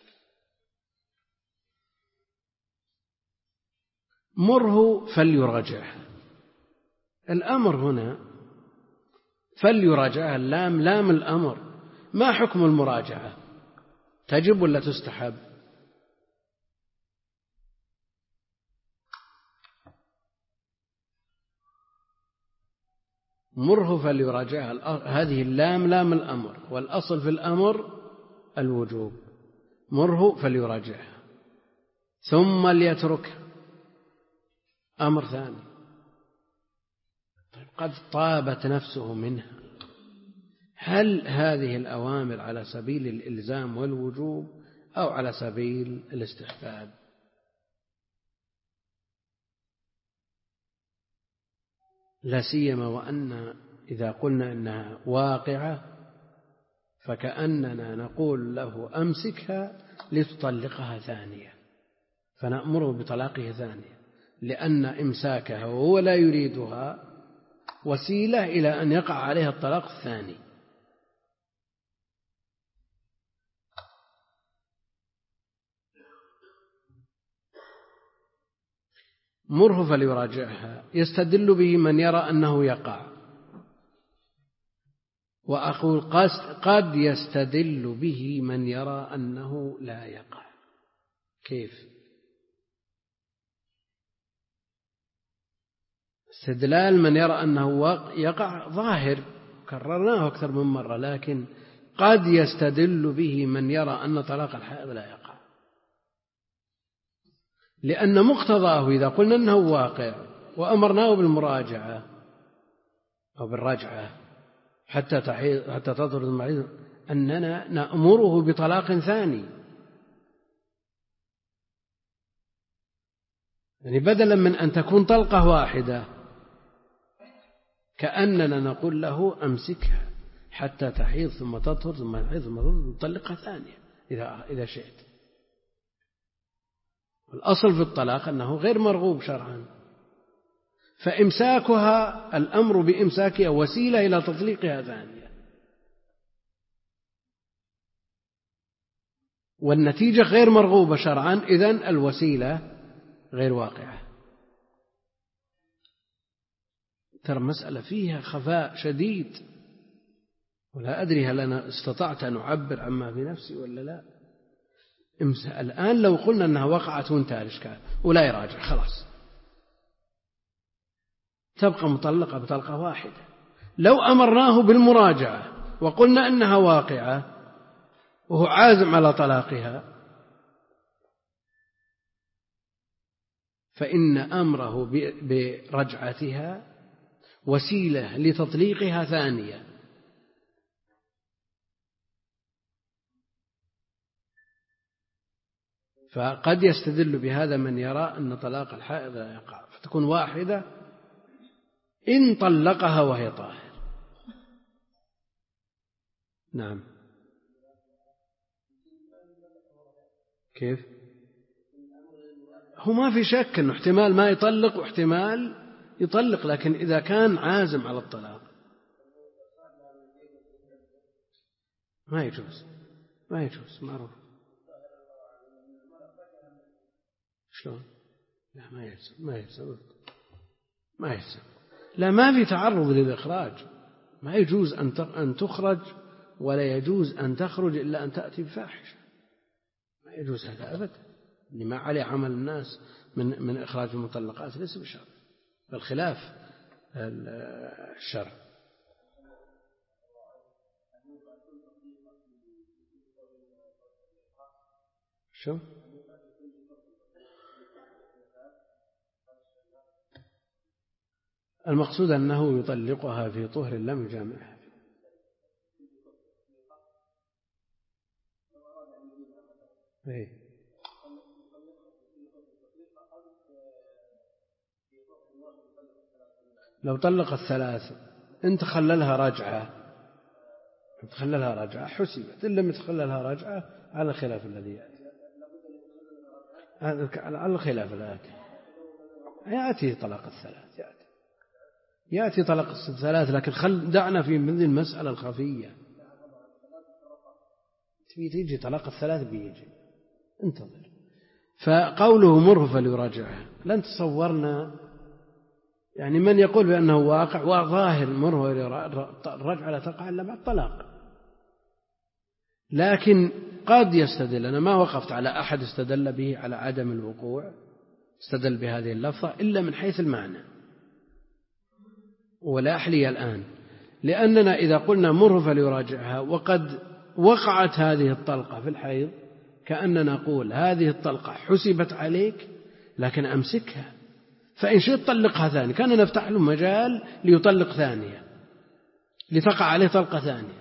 مره فليراجعها، الأمر هنا فليراجعها، اللام لام الأمر، ما حكم المراجعة؟ تجب ولا تستحب؟ مره فليراجعها، هذه اللام لام الأمر، والأصل في الأمر الوجوب. مره فليراجعها ثم ليتركها، أمر ثاني. قد طابت نفسه منها، هل هذه الأوامر على سبيل الإلزام والوجوب أو على سبيل الاستحباب؟ لا سيما وأن إذا قلنا إنها واقعة فكأننا نقول له أمسكها لتطلقها ثانية، فنأمره بطلاقها ثانية، لأن إمساكها وهو لا يريدها وسيلة إلى أن يقع عليها الطلاق الثاني. مره فليراجعها يستدل به من يرى أنه يقع، وأقول قد يستدل به من يرى أنه لا يقع. كيف؟ استدلال من يرى أنه يقع ظاهر، كررناه أكثر من مرة، لكن قد يستدل به من يرى أن طلاق الحائض لا يقع. لأن مقتضاه إذا قلنا أنه واقع وأمرناه بالمراجعة أو بالرجعة حتى تحيض حتى تطهر المحيض أننا نأمره بطلاق ثاني، يعني بدلا من أن تكون طلقة واحدة كأننا نقول له أمسكها حتى تحيض ثم تطهر ثم تحيض ثم تطهر تطلقها ثانية إذا إذا شئت. الأصل في الطلاق أنه غير مرغوب شرعا، فإمساكها الأمر بإمساكها وسيلة إلى تطليقها ثانية، والنتيجة غير مرغوبة شرعا، إذن الوسيلة غير واقعة. ترى مسألة فيها خفاء شديد، ولا أدري هل أنا استطعت أن أعبر عما في نفسي ولا لا. الآن لو قلنا أنها وقعت وانتهى الإشكال ولا يراجع خلاص، تبقى مطلقة بطلقة واحدة. لو أمرناه بالمراجعة وقلنا أنها واقعة وهو عازم على طلاقها فإن أمره برجعتها وسيلة لتطليقها ثانية. فقد يستدل بهذا من يرى أن طلاق الحائض لا يقع فتكون واحدة إن طلقها وهي طاهر. نعم. كيف؟ هو ما في شك أنه احتمال ما يطلق واحتمال يطلق، لكن إذا كان عازم على الطلاق ما يجوز، ما يجوز معروف. شلون؟ لا ما يلزم، ما يلزم، ما يلزم. لا ما في تعرض للإخراج، ما يجوز أن تخرج ولا يجوز أن تخرج إلا أن تأتي بفاحشة، ما يجوز هذا أبدا. اللي ما عليه عمل الناس من من إخراج المطلقات ليس بشرع، بل خلاف الشرع. شو؟ المقصود أنه يطلقها في طهر لم يجامعها فيه. إيه؟ لو طلق الثلاث إن تخللها رجعة تخللها رجعة حسبت، إن لم يتخللها رجعة على خلاف الذي يأتي، على الخلاف الآتي يأتي طلاق الثلاث، يأتي يأتي طلاق الثلاث، لكن خل دعنا في من المسألة الخفية. تيجي طلاق الثلاث بيجي انتظر. فقوله مره فليراجعها لن تصورنا يعني من يقول بأنه واقع وظاهر مره الرجعة لا تقع إلا بعد طلاق، لكن قد يستدل. أنا ما وقفت على أحد استدل به على عدم الوقوع استدل بهذه اللفظة إلا من حيث المعنى، ولا أحلي الآن، لأننا إذا قلنا مره فليراجعها وقد وقعت هذه الطلقة في الحيض كأننا نقول هذه الطلقة حسبت عليك لكن أمسكها، فإن شئت طلقها ثانية، كان نفتح له مجال ليطلق ثانية لتقع عليه طلقة ثانية.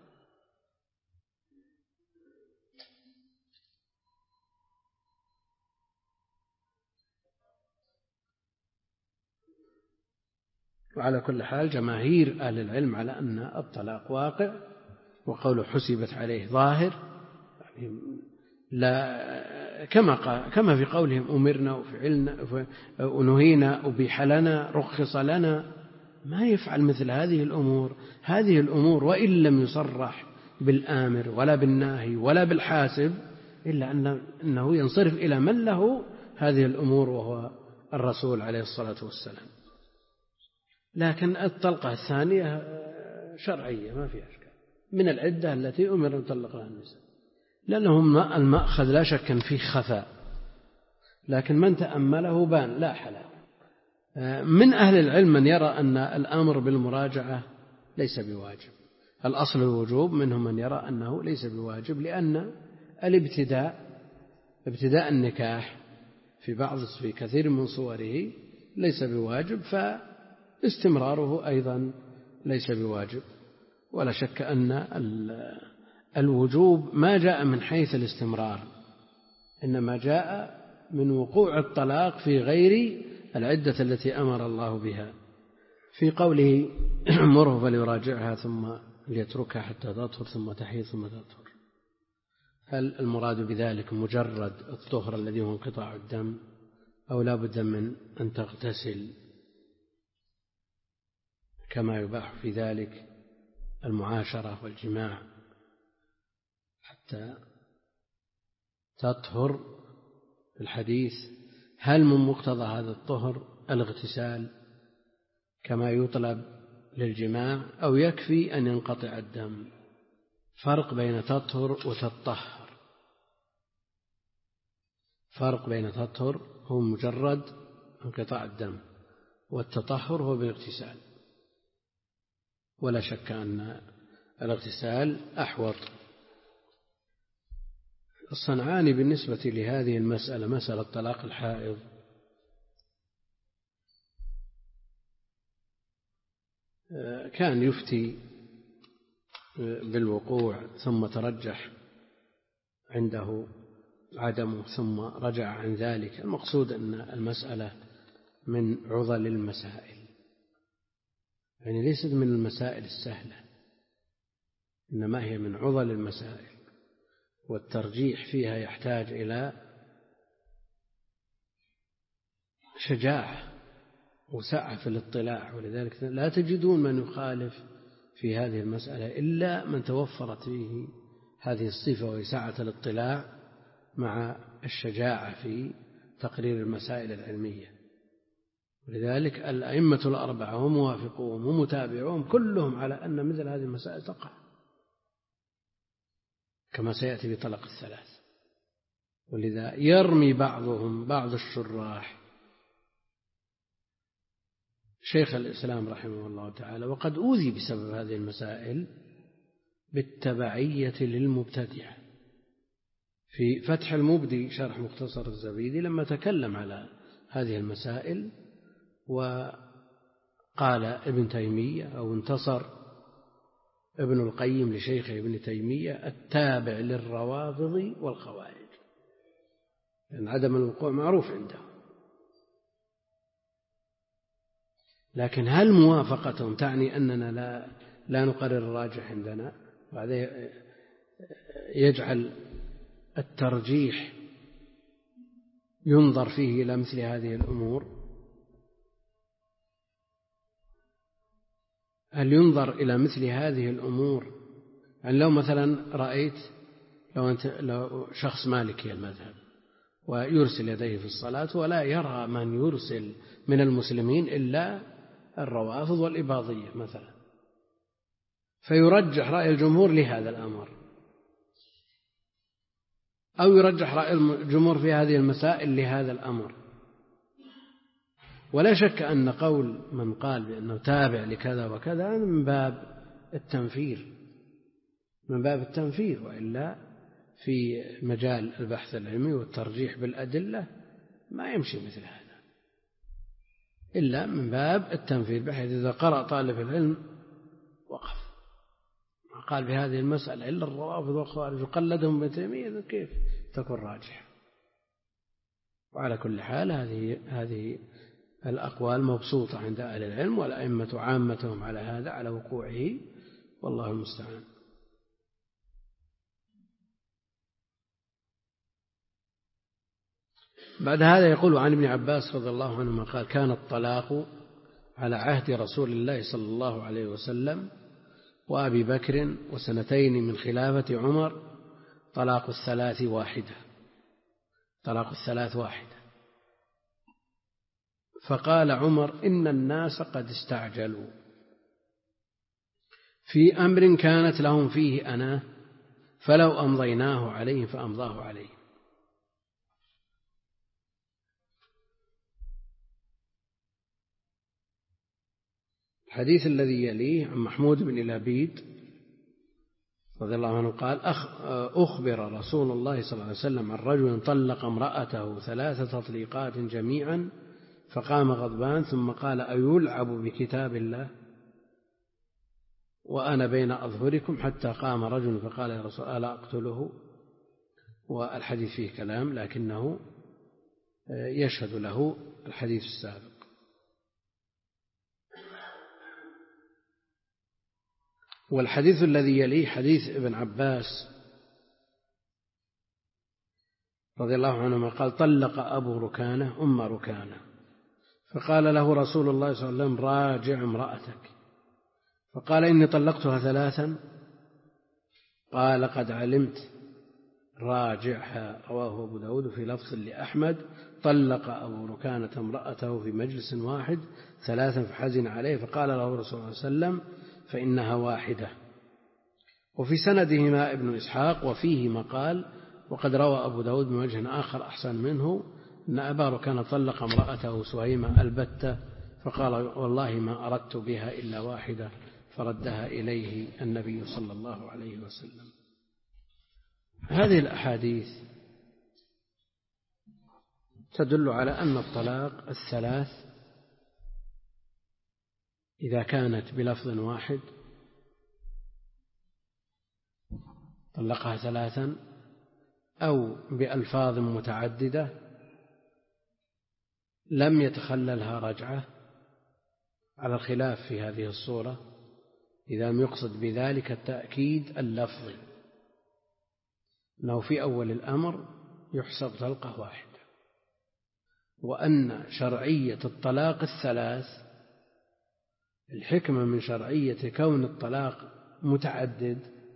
وعلى كل حال جماهير أهل العلم على أن الطلاق واقع، وقوله حسبت عليه ظاهر يعني لا كما كما في قولهم أمرنا وفعلنا ونهينا أبيح لنا رخص لنا، ما يفعل مثل هذه الأمور. هذه الأمور وإن لم يصرح بالآمر ولا بالناهي ولا بالحاسب إلا أنه ينصرف إلى من له هذه الأمور وهو الرسول عليه الصلاة والسلام. لكن الطلقة الثانية شرعية ما فيها أشكال من العدة التي أمر أن تطلقها النساء، لأنهم المأخذ لا شك فيه خفاء، لكن من تأمله بان لا حلا. من أهل العلم من يرى أن الأمر بالمراجعة ليس بواجب، الأصل الوجوب، منهم من يرى أنه ليس بواجب، لأن الابتداء ابتداء النكاح في بعض في كثير من صوره ليس بواجب، فاستمراره أيضا ليس بواجب. ولا شك أن الوجوب ما جاء من حيث الاستمرار، إنما جاء من وقوع الطلاق في غير العدة التي أمر الله بها، في قوله مره فليراجعها ثم ليتركها حتى تطهر ثم تحيض ثم تطهر. هل المراد بذلك مجرد الطهر الذي هو انقطاع الدم، أو لا بد من أن تغتسل كما يباح في ذلك المعاشرة والجماع حتى تطهر؟ الحديث هل من مقتضى هذا الطهر الاغتسال كما يطلب للجماع، أو يكفي أن ينقطع الدم؟ فرق بين تطهر وتطهر. فرق بين تطهر هو مجرد انقطاع الدم، والتطهر هو بالاغتسال. ولا شك أن الاغتسال أحوط. الصنعاني بالنسبة لهذه المسألة، مسألة طلاق الحائض، كان يفتي بالوقوع ثم ترجح عنده عدمه ثم رجع عن ذلك. المقصود أن المسألة من عضل المسائل، يعني ليست من المسائل السهلة، إنما هي من عضل المسائل، والترجيح فيها يحتاج إلى شجاعة وسعة في الاطلاع. ولذلك لا تجدون من يخالف في هذه المسألة إلا من توفرت فيه هذه الصفة، وهي سعة الاطلاع مع الشجاعة في تقرير المسائل العلمية. ولذلك الأئمة الأربعة وموافقون ومتابعون كلهم على أن مثل هذه المسائل تقع، كما سيأتي بطلاق الثلاث. ولذا يرمي بعضهم بعض الشراح شيخ الإسلام رحمه الله تعالى، وقد أوذي بسبب هذه المسائل، بالتبعية للمبتدعة. في فتح المبدي شرح مختصر الزبيدي لما تكلم على هذه المسائل، وقال ابن تيمية أو انتصر ابن القيم لشيخ ابن تيمية التابع للروافض والخوارج، لأن عدم الوقوع معروف عنده. لكن هل موافقتهم تعني أننا لا, لا نقرر الراجح عندنا؟ وهذا يجعل الترجيح ينظر فيه إلى مثل هذه الأمور. هل ينظر إلى مثل هذه الأمور؟ يعني لو مثلا رأيت لو, أنت لو شخص مالكي المذهب ويرسل يديه في الصلاة، ولا يرى من يرسل من المسلمين إلا الروافض والإباضية مثلا، فيرجح رأي الجمهور لهذا الأمر، أو يرجح رأي الجمهور في هذه المسائل لهذا الأمر. ولا شك أن قول من قال بأنه تابع لكذا وكذا من باب التنفير، من باب التنفير، وإلا في مجال البحث العلمي والترجيح بالأدلة ما يمشي مثل هذا إلا من باب التنفير، بحيث إذا قرأ طالب العلم وقف قال بهذه المسألة إلا الروافض والخوارج وقلدهم ابن تيمية، كيف تكون راجحة؟ وعلى كل حال هذه هذه الأقوال مبسوطة عند أهل العلم، والأئمة عامتهم على هذا، على وقوعه، والله المستعان. بعد هذا يقول عن ابن عباس رضي الله عنهما قال: كان الطلاق على عهد رسول الله صلى الله عليه وسلم وأبي بكر وسنتين من خلافة عمر طلاق الثلاث واحدة طلاق الثلاث واحدة فقال عمر: إن الناس قد استعجلوا في أمر كانت لهم فيه أنا، فلو أمضيناه عليهم فأمضاه عليهم. الحديث الذي يليه عن محمود بن لبيد رضي الله عنه قال أخبر رسول الله صلى الله عليه وسلم عن رجل طلق امرأته ثلاث تطليقات جميعا فقام غضبان ثم قال أيلعب بكتاب الله وأنا بين أظهركم حتى قام رجل فقال يا رسول الله ألا أقتله. والحديث فيه كلام لكنه يشهد له الحديث السابق. والحديث الذي يليه حديث ابن عباس رضي الله عنهما قال طلق أبو ركانة أم ركانة فقال له رسول الله صلى الله عليه وسلم راجع امرأتك فقال إني طلقتها ثلاثا قال قد علمت راجعها. رواه أبو داود في لفظ لأحمد طلق أبو ركانة امرأته في مجلس واحد ثلاثا فحزن عليه فقال له رسول الله صلى الله عليه وسلم فإنها واحدة. وفي سندهما ابن إسحاق وفيه مقال وقد روى أبو داود من وجه آخر أحسن منه أن أبا ركانة طلق امرأته سهيمة البتة فقال والله ما أردت بها إلا واحدة فردها إليه النبي صلى الله عليه وسلم. هذه الأحاديث تدل على أن الطلاق الثلاث إذا كانت بلفظ واحد طلقها ثلاثا أو بألفاظ متعددة لم يتخللها رجعة على الخلاف في هذه الصورة إذا لم يقصد بذلك التأكيد اللفظي أنه في أول الأمر يحسب طلقة واحدة وأن شرعية الطلاق الثلاث الحكمة من شرعية كون الطلاق متعدد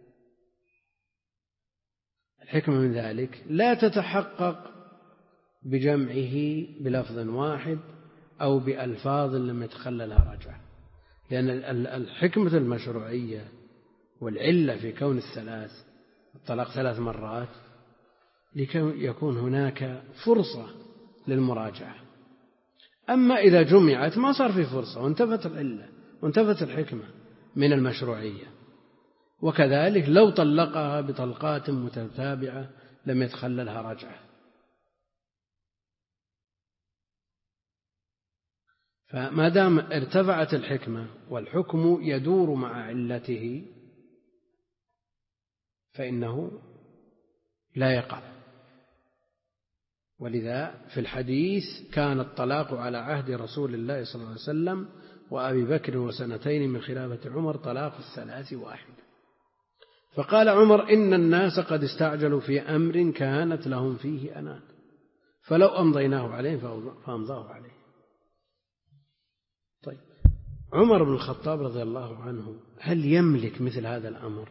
الحكمة من ذلك لا تتحقق بجمعه بلفظ واحد أو بألفاظ لم يتخللها رجعة لأن الحكمة المشروعية والعلة في كون الثلاث الطلاق ثلاث مرات لكي يكون هناك فرصة للمراجعة. أما إذا جمعت ما صار في فرصة وانتفت العلة وانتفت الحكمة من المشروعية. وكذلك لو طلقها بطلقات متتابعة لم يتخللها رجعة. فما دام ارتفعت الحكمة والحكم يدور مع علته فإنه لا يقع. ولذا في الحديث كان الطلاق على عهد رسول الله صلى الله عليه وسلم وأبي بكر وسنتين من خلافة عمر طلاق الثلاث واحد. فقال عمر إن الناس قد استعجلوا في أمر كانت لهم فيه أنات فلو أمضيناه عليه فأمضاه عليه. طيب عمر بن الخطاب رضي الله عنه هل يملك مثل هذا الأمر؟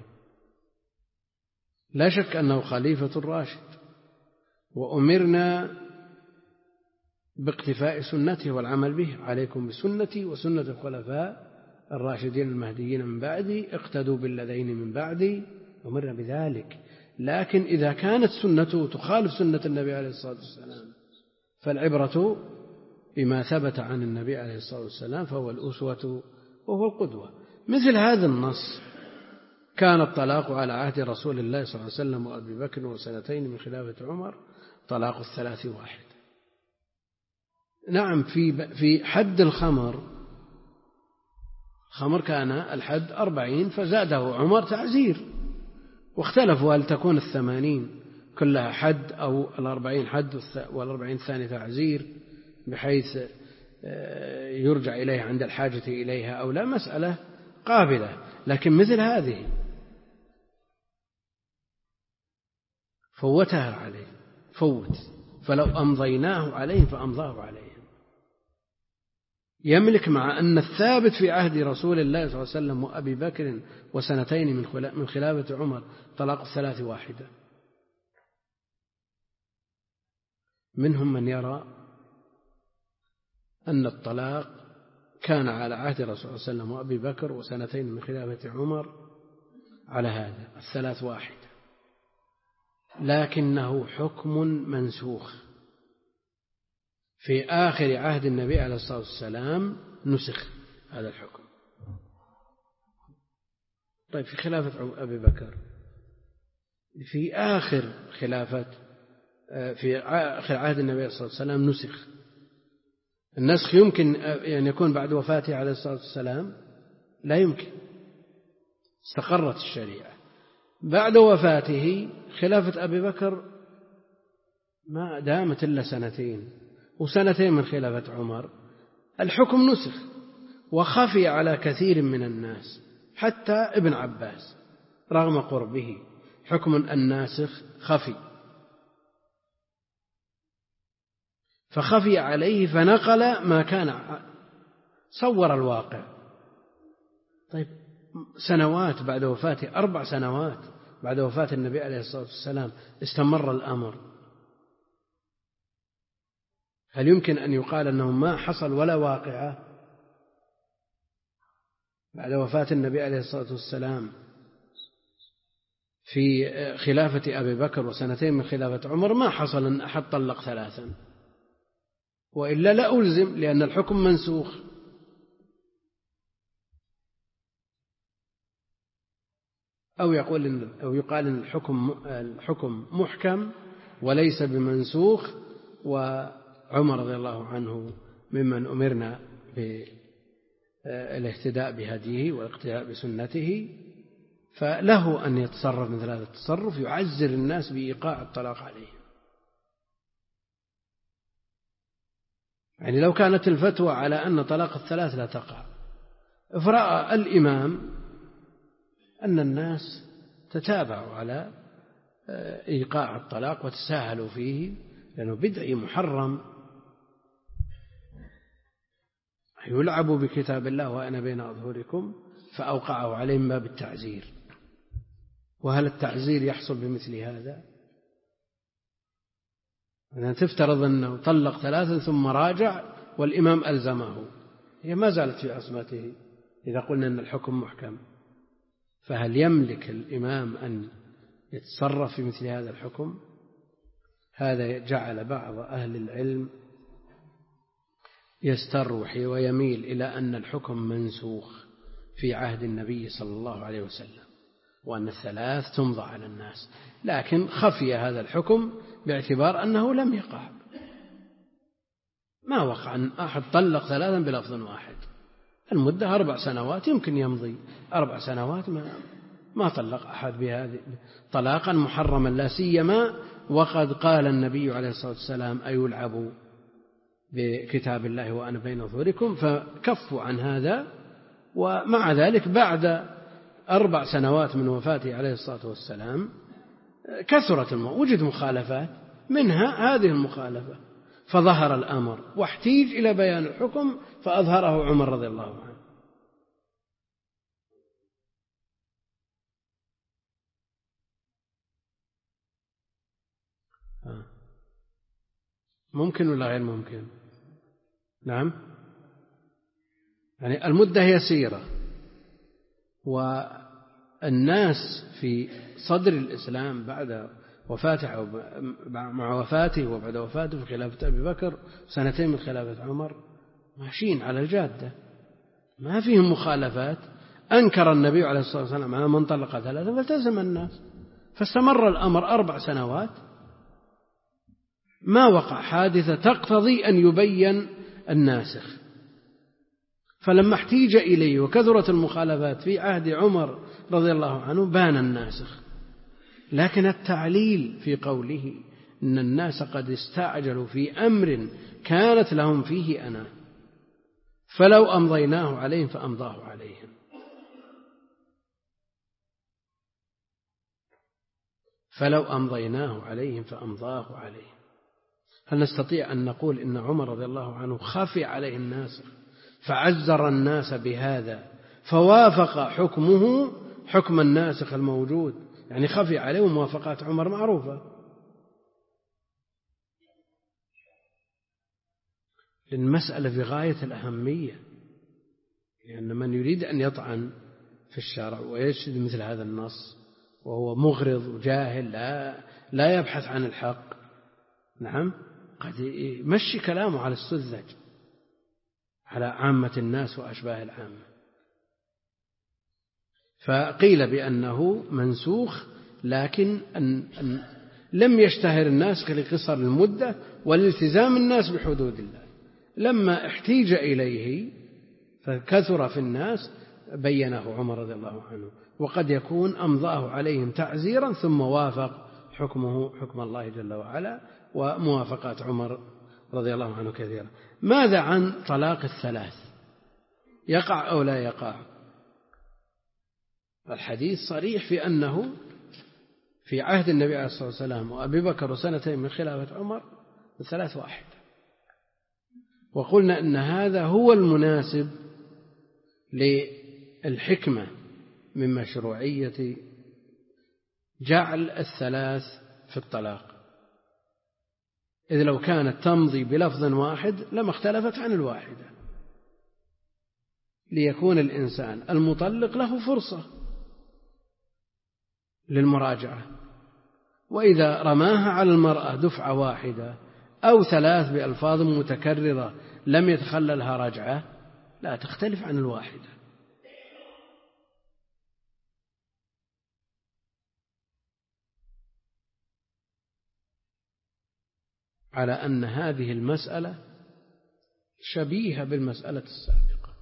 لا شك أنه خليفة راشد وأمرنا باقتفاء سنته والعمل به عليكم بسنتي وسنة الخلفاء الراشدين المهديين من بعدي اقتدوا بالذين من بعدي أمرنا بذلك. لكن إذا كانت سنته تخالف سنة النبي عليه الصلاة والسلام فالعبرة بما ثبت عن النبي عليه الصلاة والسلام فهو الأسوة وهو القدوة. مثل هذا النص كان الطلاق على عهد رسول الله صلى الله عليه وسلم وأبي بكر وسنتين من خلافة عمر طلاق الثلاث واحد. نعم في في حد الخمر خمر كان الحد أربعين فزاده عمر تعزير واختلفوا هل تكون الثمانين كلها حد أو الأربعين حد والأربعين الثاني تعزير بحيث يرجع إليها عند الحاجة إليها أو لا مسألة قابلة. لكن مثل هذه فوتها عليه فوت فلو أمضيناه عليه فأمضاه عليه. يملك مع أن الثابت في عهد رسول الله صلى الله عليه وسلم وأبي بكر وسنتين من خلافة عمر طلاق الثلاث واحدة. منهم من يرى أن الطلاق كان على عهد رسول الله صلى الله عليه وسلم وأبي بكر وسنتين من خلافة عمر على هذا الثلاث واحد لكنه حكم منسوخ في آخر عهد النبي عليه الصلاة والسلام نسخ هذا الحكم. طيب في خلافة أبي بكر في آخر خلافة في آخر عهد النبي صلى الله عليه وسلم نسخ. النسخ يمكن أن يكون بعد وفاته عليه الصلاة والسلام؟ لا يمكن، استقرت الشريعة. بعد وفاته خلافة أبي بكر ما دامت إلا سنتين، وسنتين من خلافة عمر الحكم نسخ، وخفي على كثير من الناس حتى ابن عباس رغم قربه حكم الناسخ خفي، فخفي عليه فنقل ما كان، صور الواقع. طيب سنوات بعد وفاته، أربع سنوات بعد وفاة النبي عليه الصلاة والسلام استمر الأمر، هل يمكن أن يقال أنه ما حصل ولا واقعة بعد وفاة النبي عليه الصلاة والسلام في خلافة أبي بكر وسنتين من خلافة عمر؟ ما حصل أن أحد طلق ثلاثا، وإلا لا ألزم، لأن الحكم منسوخ. أو يقول إن أو يقال إن الحكم الحكم محكم وليس بمنسوخ، وعمر رضي الله عنه ممن أمرنا بالاهتداء بهديه والاقتداء بسنته، فله أن يتصرف مثل هذا التصرف يعزر الناس بإيقاع الطلاق عليه. يعني لو كانت الفتوى على أن طلاق الثلاث لا تقع، فرأى الإمام أن الناس تتابعوا على إيقاع الطلاق وتساهلوا فيه لأنه بدعي محرم، يلعبوا بكتاب الله وأنا بين أظهركم، فأوقعوا عليهم باب التعزير. وهل التعزير يحصل بمثل هذا؟ أن تفترض أنه طلق ثلاثا ثم راجع والإمام ألزمه، هي ما زالت في عصمته إذا قلنا أن الحكم محكم، فهل يملك الإمام أن يتصرف في مثل هذا الحكم؟ هذا جعل بعض أهل العلم يستروح ويميل إلى أن الحكم منسوخ في عهد النبي صلى الله عليه وسلم، وأن الثلاث تمضى على الناس، لكن خفي هذا الحكم باعتبار أنه لم يقع، ما وقع أن أحد طلق ثلاثا بلفظ واحد، المدة أربع سنوات يمكن يمضي أربع سنوات ما ما طلق أحد بهذه طلاقا محرما، لا سيما وقد قال النبي عليه الصلاة والسلام أيلعب بكتاب الله وأنا بين أظهركم، فكفوا عن هذا. ومع ذلك بعد أربع سنوات من وفاته عليه الصلاة والسلام كثرت المو... وجد مخالفات، منها هذه المخالفة، فظهر الأمر واحتيج إلى بيان الحكم فأظهره عمر رضي الله عنه. ممكن ولا غير ممكن؟ نعم، يعني المدة يسيرة، والناس في صدر الإسلام بعد وفاته أو مع وفاته وبعد وفاته في خلافة أبي بكر سنتين من خلافة عمر ماشيين على الجادة، ما فيهم مخالفات. أنكر النبي عليه الصلاة والسلام على من طلق ثلاثة فالتزم الناس، فاستمر الأمر أربع سنوات، ما وقع حادثة تقتضي أن يبين الناسخ. فلما احتيج إليه وكثرت المخالفات في عهد عمر رضي الله عنه بان الناسخ. لكن التعليل في قوله إن الناس قد استعجلوا في أمر كانت لهم فيه أنا فلو أمضيناه عليهم فأمضاه عليهم، فلو أمضيناه عليهم فأمضاه عليهم. هل نستطيع أن نقول إن عمر رضي الله عنه خفي عليه الناسخ فعزر الناس بهذا فوافق حكمه حكم الناسخ الموجود؟ يعني خفي عليه، وموافقات عمر معروفة. المسألة في غاية الأهمية، لأن من يريد أن يطعن في الشرع ويشهد مثل هذا النص وهو مغرض وجاهل لا, لا يبحث عن الحق، نعم، قد يمشي كلامه على السذج على عامة الناس وأشباه العامة. فقيل بأنه منسوخ لكن أن أن لم يشتهر الناس لقصر المدة والالتزام الناس بحدود الله. لما احتيج إليه فكثر في الناس بينه عمر رضي الله عنه، وقد يكون أمضاه عليهم تعزيرا ثم وافق حكمه حكم الله جل وعلا، وموافقات عمر رضي الله عنه كثيرة. ماذا عن طلاق الثلاث؟ يقع أو لا يقع؟ الحديث صريح في أنه في عهد النبي عليه الصلاة والسلام وأبي بكر وسنتين من خلافة عمر الثلاث واحد، وقلنا أن هذا هو المناسب للحكمة من مشروعية جعل الثلاث في الطلاق، إذ لو كانت تمضي بلفظ واحد لما اختلفت عن الواحدة، ليكون الإنسان المطلق له فرصة للمراجعة. وإذا رماها على المرأة دفعة واحدة أو ثلاث بألفاظ متكررة لم يتخللها رجعة لا تختلف عن الواحدة. على أن هذه المسألة شبيهة بالمسألة السابقة،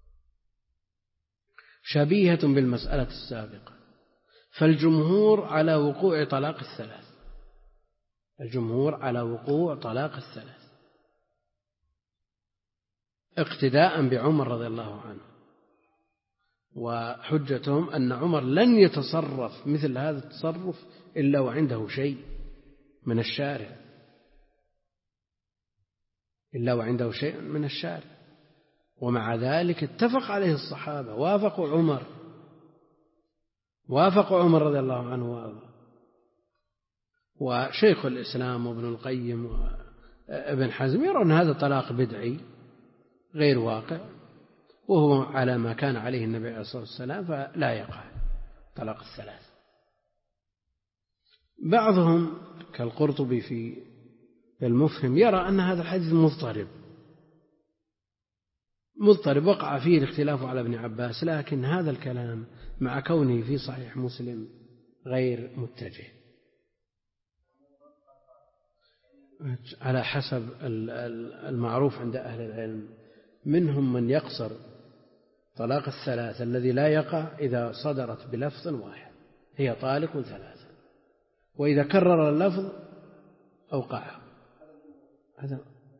شبيهة بالمسألة السابقة. فالجمهور على وقوع طلاق الثلاث، الجمهور على وقوع طلاق الثلاث اقتداء بعمر رضي الله عنه، وحجتهم أن عمر لن يتصرف مثل هذا التصرف إلا وعنده شيء من الشارع، إلا وعنده شيء من الشارع. ومع ذلك اتفق عليه الصحابة، وافقوا عمر، وافقوا عمر رضي الله عنه وارضاه. وشيخ الإسلام وابن القيم وابن حزم يرون هذا طلاق بدعي غير واقع، وهو على ما كان عليه النبي عليه الصلاة والسلام، فلا يقع طلاق الثلاث. بعضهم كالقرطبي في المفهم يرى أن هذا الحديث مضطرب مضطرب وقع فيه الاختلاف على ابن عباس، لكن هذا الكلام مع كونه في صحيح مسلم غير متجه، على حسب المعروف عند أهل العلم. منهم من يقصر طلاق الثلاث الذي لا يقع إذا صدرت بلفظ واحد، هي طالق ثلاثة، وإذا كرر اللفظ أوقعه. هذا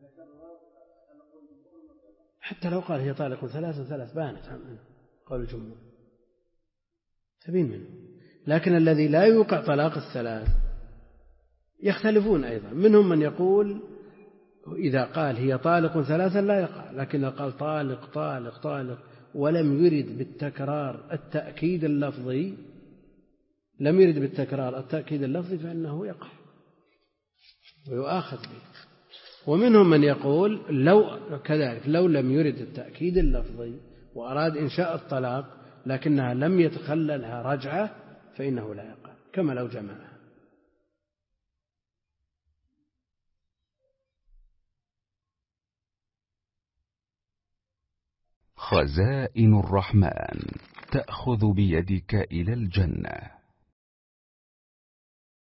حتى لو قال هي طالق ثلاثة ثلاث بانت عنه قول الجمهور تبين منه. لكن الذي لا يوقع طلاق الثلاث يختلفون أيضا. منهم من يقول إذا قال هي طالق ثلاثا لا يقع، لكن قال طالق طالق طالق ولم يرد بالتكرار التأكيد اللفظي لم يرد بالتكرار التأكيد اللفظي فإنه يقع ويؤاخذ به. ومنهم من يقول لو كذلك لو لم يرد التأكيد اللفظي وأراد إنشاء الطلاق لكنها لم يتخللها رجعة فإنه لا يقع كما لو جمعها. خزائن الرحمن تأخذ بيدك إلى الجنة.